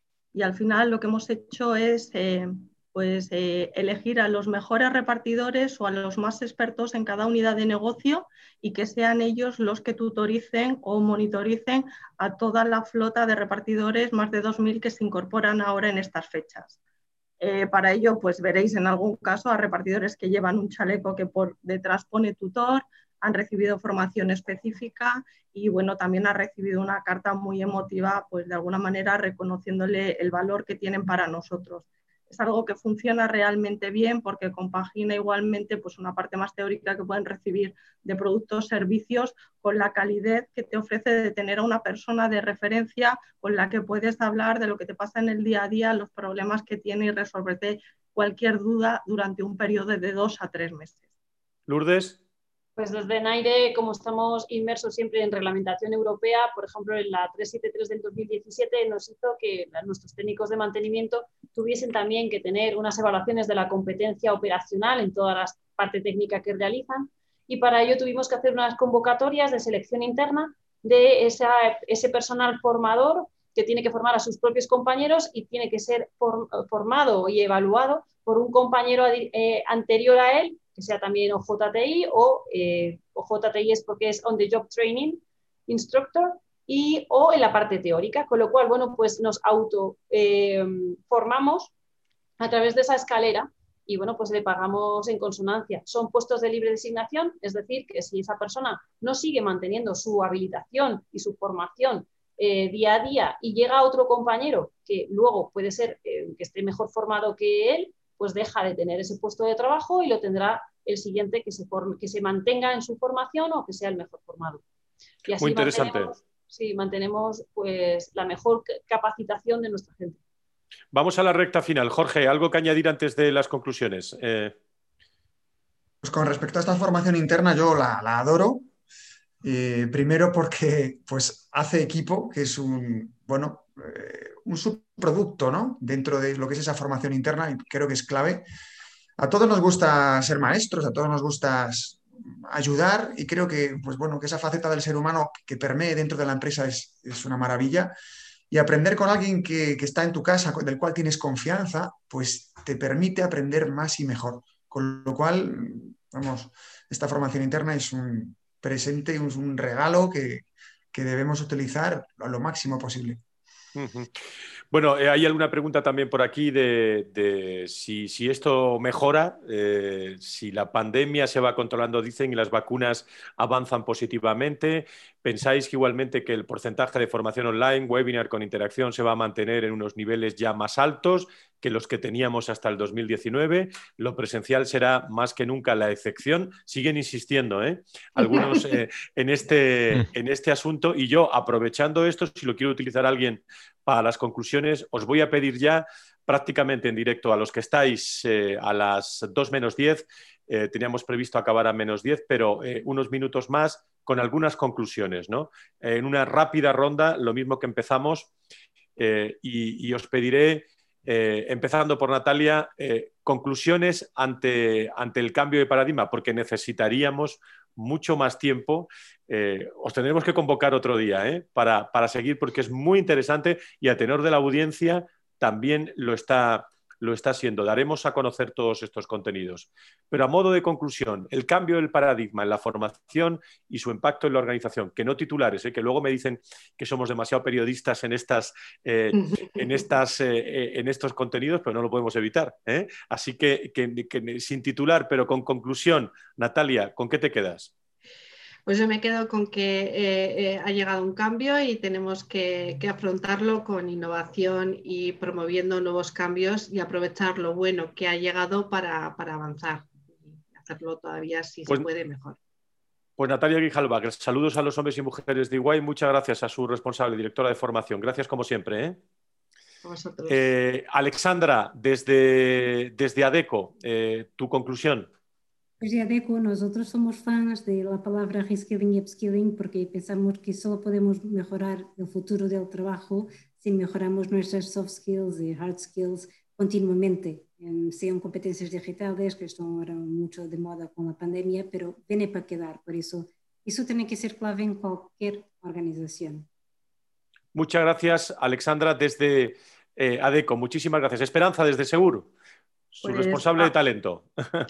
y al final lo que hemos hecho es eh, pues, eh, elegir a los mejores repartidores o a los más expertos en cada unidad de negocio y que sean ellos los que tutoricen o monitoricen a toda la flota de repartidores, más de dos mil que se incorporan ahora en estas fechas. Eh, para ello, pues veréis en algún caso a repartidores que llevan un chaleco que por detrás pone tutor, han recibido formación específica y bueno, también ha recibido una carta muy emotiva, pues de alguna manera reconociéndole el valor que tienen para nosotros. Es algo que funciona realmente bien porque compagina igualmente pues, una parte más teórica que pueden recibir de productos, servicios, con la calidez que te ofrece de tener a una persona de referencia con la que puedes hablar de lo que te pasa en el día a día, los problemas que tiene y resolverte cualquier duda durante un periodo de dos a tres meses. Lourdes. Pues desde NAIRE, como estamos inmersos siempre en reglamentación europea, por ejemplo, en la trescientos setenta y tres del dos mil diecisiete nos hizo que nuestros técnicos de mantenimiento tuviesen también que tener unas evaluaciones de la competencia operacional en toda la parte técnica que realizan y para ello tuvimos que hacer unas convocatorias de selección interna de esa, ese personal formador que tiene que formar a sus propios compañeros y tiene que ser for, formado y evaluado por un compañero eh, anterior a él, que sea también O J T I o eh, O J T I es porque es On the Job Training Instructor y o en la parte teórica, con lo cual, bueno, pues nos auto eh, formamos a través de esa escalera y, bueno, pues le pagamos en consonancia. Son puestos de libre designación, es decir, que si esa persona no sigue manteniendo su habilitación y su formación eh, día a día y llega otro compañero que luego puede ser eh, que esté mejor formado que él, pues deja de tener ese puesto de trabajo y lo tendrá el siguiente que se, forme, que se mantenga en su formación o que sea el mejor formado. Y así muy interesante. Mantenemos, sí, mantenemos pues, la mejor capacitación de nuestra gente. Vamos a la recta final. Jorge, ¿algo que añadir antes de las conclusiones? Eh... Pues con respecto a esta formación interna, yo la, la adoro. Eh, primero porque pues, hace equipo, que es un, bueno, eh, un subproducto, ¿no? Dentro de lo que es esa formación interna y creo que es clave. A todos nos gusta ser maestros, a todos nos gusta ayudar y creo que, pues, bueno, que esa faceta del ser humano que permee dentro de la empresa es, es una maravilla. Y aprender con alguien que, que está en tu casa, del cual tienes confianza, pues te permite aprender más y mejor. Con lo cual, vamos, esta formación interna es un presente, es un regalo que, que debemos utilizar a lo máximo posible. Uh-huh. Bueno, eh, hay alguna pregunta también por aquí de, de si, si esto mejora, eh, si la pandemia se va controlando, dicen, y las vacunas avanzan positivamente. ¿Pensáis que igualmente que el porcentaje de formación online, webinar con interacción, se va a mantener en unos niveles ya más altos que los que teníamos hasta el dos mil diecinueve? Lo presencial será más que nunca la excepción. Siguen insistiendo, ¿eh? Algunos eh, en, este, en este asunto, y yo, aprovechando esto, si lo quiere utilizar alguien para las conclusiones, os voy a pedir ya prácticamente en directo a los que estáis eh, a las dos menos diez, eh, teníamos previsto acabar a menos diez, pero eh, unos minutos más con algunas conclusiones, ¿no? Eh, en una rápida ronda, lo mismo que empezamos, eh, y, y os pediré, eh, empezando por Natalia, eh, conclusiones ante, ante el cambio de paradigma, porque necesitaríamos mucho más tiempo. Eh, os tendremos que convocar otro día, ¿eh? para, para seguir, porque es muy interesante y a tenor de la audiencia también lo está, lo está siendo. Daremos a conocer todos estos contenidos. Pero a modo de conclusión, el cambio del paradigma en la formación y su impacto en la organización, que no titulares, ¿eh? Que luego me dicen que somos demasiado periodistas en, estas, eh, en, estas, eh, en estos contenidos, pero no lo podemos evitar, ¿eh? Así que, que, que sin titular, pero con conclusión, Natalia, ¿con qué te quedas? Pues yo me quedo con que eh, eh, ha llegado un cambio y tenemos que, que afrontarlo con innovación y promoviendo nuevos cambios y aprovechar lo bueno que ha llegado para, para avanzar y hacerlo todavía, si pues, se puede, mejor. Pues Natalia Grijalva, saludos a los hombres y mujeres de I W A Y, muchas gracias a su responsable, directora de formación. Gracias como siempre, ¿eh? A vosotros. Eh, Alexandra, desde, desde ADECO, eh, tu conclusión. Desde ADECO, nosotros somos fans de la palabra reskilling y upskilling porque pensamos que solo podemos mejorar el futuro del trabajo si mejoramos nuestras soft skills y hard skills continuamente, sean competencias digitales, que están ahora mucho de moda con la pandemia, pero viene para quedar. Por eso, eso tiene que ser clave en cualquier organización. Muchas gracias, Alexandra, desde eh, ADECO. Muchísimas gracias. Esperanza, desde Segur, su pues, responsable ah, de talento.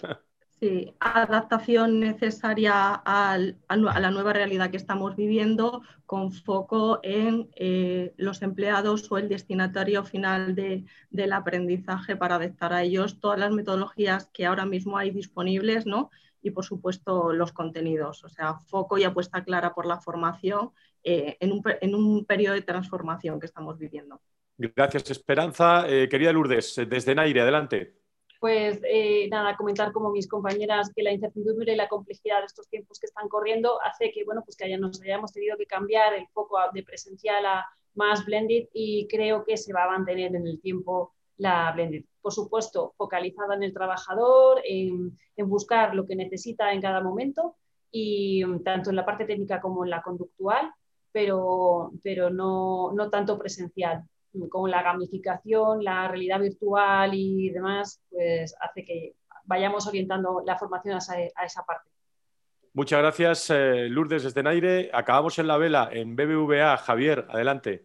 Sí, adaptación necesaria al, a la nueva realidad que estamos viviendo, con foco en eh, los empleados o el destinatario final de, del aprendizaje para adaptar a ellos todas las metodologías que ahora mismo hay disponibles, ¿no? Y por supuesto los contenidos, o sea, foco y apuesta clara por la formación eh, en, un, en un periodo de transformación que estamos viviendo. Gracias, Esperanza. Eh, querida Lourdes, desde Naire, adelante. Pues eh, nada, comentar como mis compañeras que la incertidumbre y la complejidad de estos tiempos que están corriendo hace que, bueno, pues que haya, nos hayamos tenido que cambiar el foco de presencial a más blended, y creo que se va a mantener en el tiempo la blended. Por supuesto, focalizada en el trabajador, en, en buscar lo que necesita en cada momento, y tanto en la parte técnica como en la conductual, pero, pero no, no tanto presencial. Con la gamificación, la realidad virtual y demás, pues hace que vayamos orientando la formación a esa, a esa parte. Muchas gracias, eh, Lourdes, desde Naire. Acabamos en la vela, en B B V A. Javier, adelante.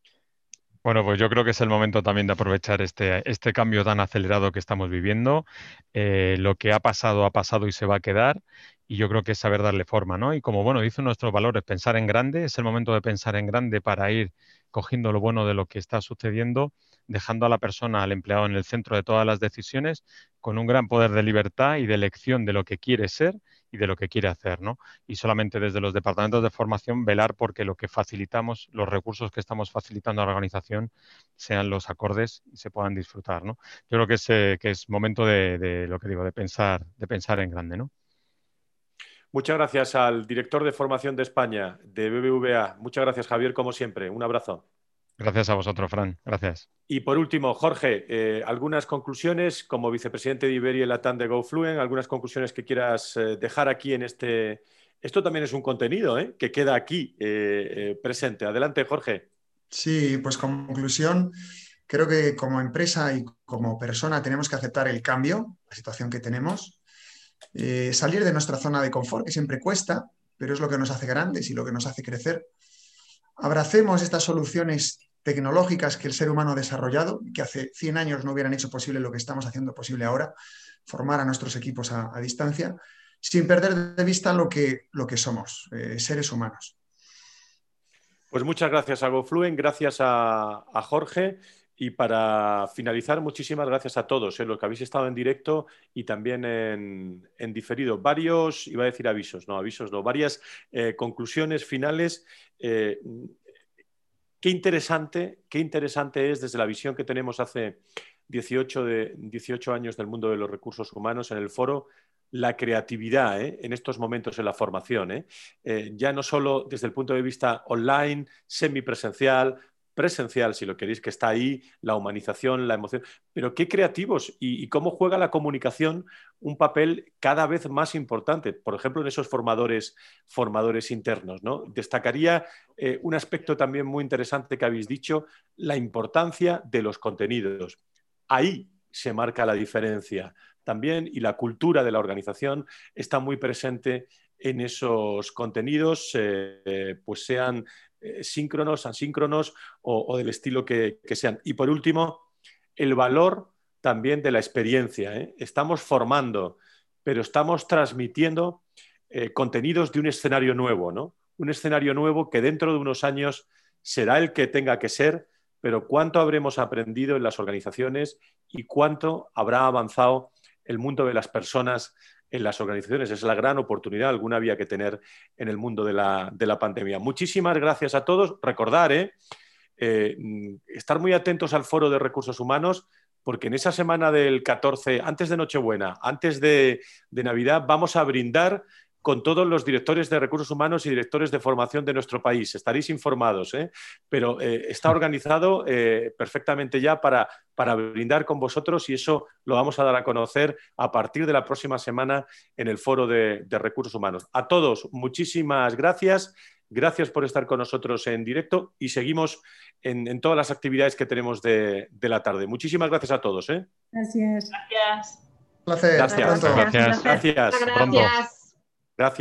Bueno, pues yo creo que es el momento también de aprovechar este, este cambio tan acelerado que estamos viviendo. Eh, lo que ha pasado, ha pasado y se va a quedar. Y yo creo que es saber darle forma, ¿no? Y como, bueno, dicen nuestros valores, pensar en grande, es el momento de pensar en grande para ir cogiendo lo bueno de lo que está sucediendo, dejando a la persona, al empleado en el centro de todas las decisiones, con un gran poder de libertad y de elección de lo que quiere ser y de lo que quiere hacer, ¿no? Y solamente desde los departamentos de formación velar porque lo que facilitamos, los recursos que estamos facilitando a la organización sean los acordes y se puedan disfrutar, ¿no? Yo creo que es, eh, que es momento de, de lo que digo, de pensar, de pensar en grande, ¿no? Muchas gracias al director de formación de España, de B B V A. Muchas gracias, Javier, como siempre. Un abrazo. Gracias a vosotros, Fran. Gracias. Y por último, Jorge, eh, algunas conclusiones como vicepresidente de Iberia y Latam de GoFluent, algunas conclusiones que quieras eh, dejar aquí en este... Esto también es un contenido ¿eh? que queda aquí eh, eh, presente. Adelante, Jorge. Sí, pues como conclusión, creo que como empresa y como persona tenemos que aceptar el cambio, la situación que tenemos, eh, salir de nuestra zona de confort, que siempre cuesta, pero es lo que nos hace grandes y lo que nos hace crecer. Abracemos estas soluciones tecnológicas que el ser humano ha desarrollado, que hace cien años no hubieran hecho posible lo que estamos haciendo posible ahora, formar a nuestros equipos a, a distancia, sin perder de vista lo que, lo que somos, eh, seres humanos. Pues muchas gracias a GoFluent, gracias a, a Jorge. Y para finalizar, muchísimas gracias a todos, ¿eh? Los que habéis estado en directo y también en, en diferido. Varios, iba a decir avisos, no, avisos no, varias eh, conclusiones finales. Eh, qué interesante, qué interesante es desde la visión que tenemos hace dieciocho, de, dieciocho años del mundo de los recursos humanos en el foro, la creatividad ¿eh? en estos momentos en la formación. ¿eh? Eh, ya no solo desde el punto de vista online, semipresencial, presencial, si lo queréis, que está ahí, la humanización, la emoción, pero qué creativos y, y cómo juega la comunicación un papel cada vez más importante, por ejemplo, en esos formadores, formadores internos, ¿no? Destacaría eh, un aspecto también muy interesante que habéis dicho, la importancia de los contenidos. Ahí se marca la diferencia también y la cultura de la organización está muy presente en esos contenidos, eh, pues sean eh, síncronos, asíncronos o, o del estilo que, que sean. Y por último, el valor también de la experiencia. ¿eh? Estamos formando, pero estamos transmitiendo eh, contenidos de un escenario nuevo, ¿no? Un escenario nuevo que dentro de unos años será el que tenga que ser, pero cuánto habremos aprendido en las organizaciones y cuánto habrá avanzado el mundo de las personas en las organizaciones. Es la gran oportunidad, alguna había que tener en el mundo de la, de la pandemia. Muchísimas gracias a todos. Recordar, ¿eh? Eh, estar muy atentos al Foro de Recursos Humanos, porque en esa semana del catorce, antes de Nochebuena, antes de, de Navidad, vamos a brindar con todos los directores de recursos humanos y directores de formación de nuestro país. Estaréis informados, ¿eh? pero eh, está organizado eh, perfectamente ya para, para brindar con vosotros y eso lo vamos a dar a conocer a partir de la próxima semana en el Foro de, de Recursos Humanos. A todos, muchísimas gracias. Gracias por estar con nosotros en directo y seguimos en, en todas las actividades que tenemos de, de la tarde. Muchísimas gracias a todos. ¿eh? Gracias. Gracias. Un placer. Gracias. Hasta pronto. Gracias. Gracias. Gracias.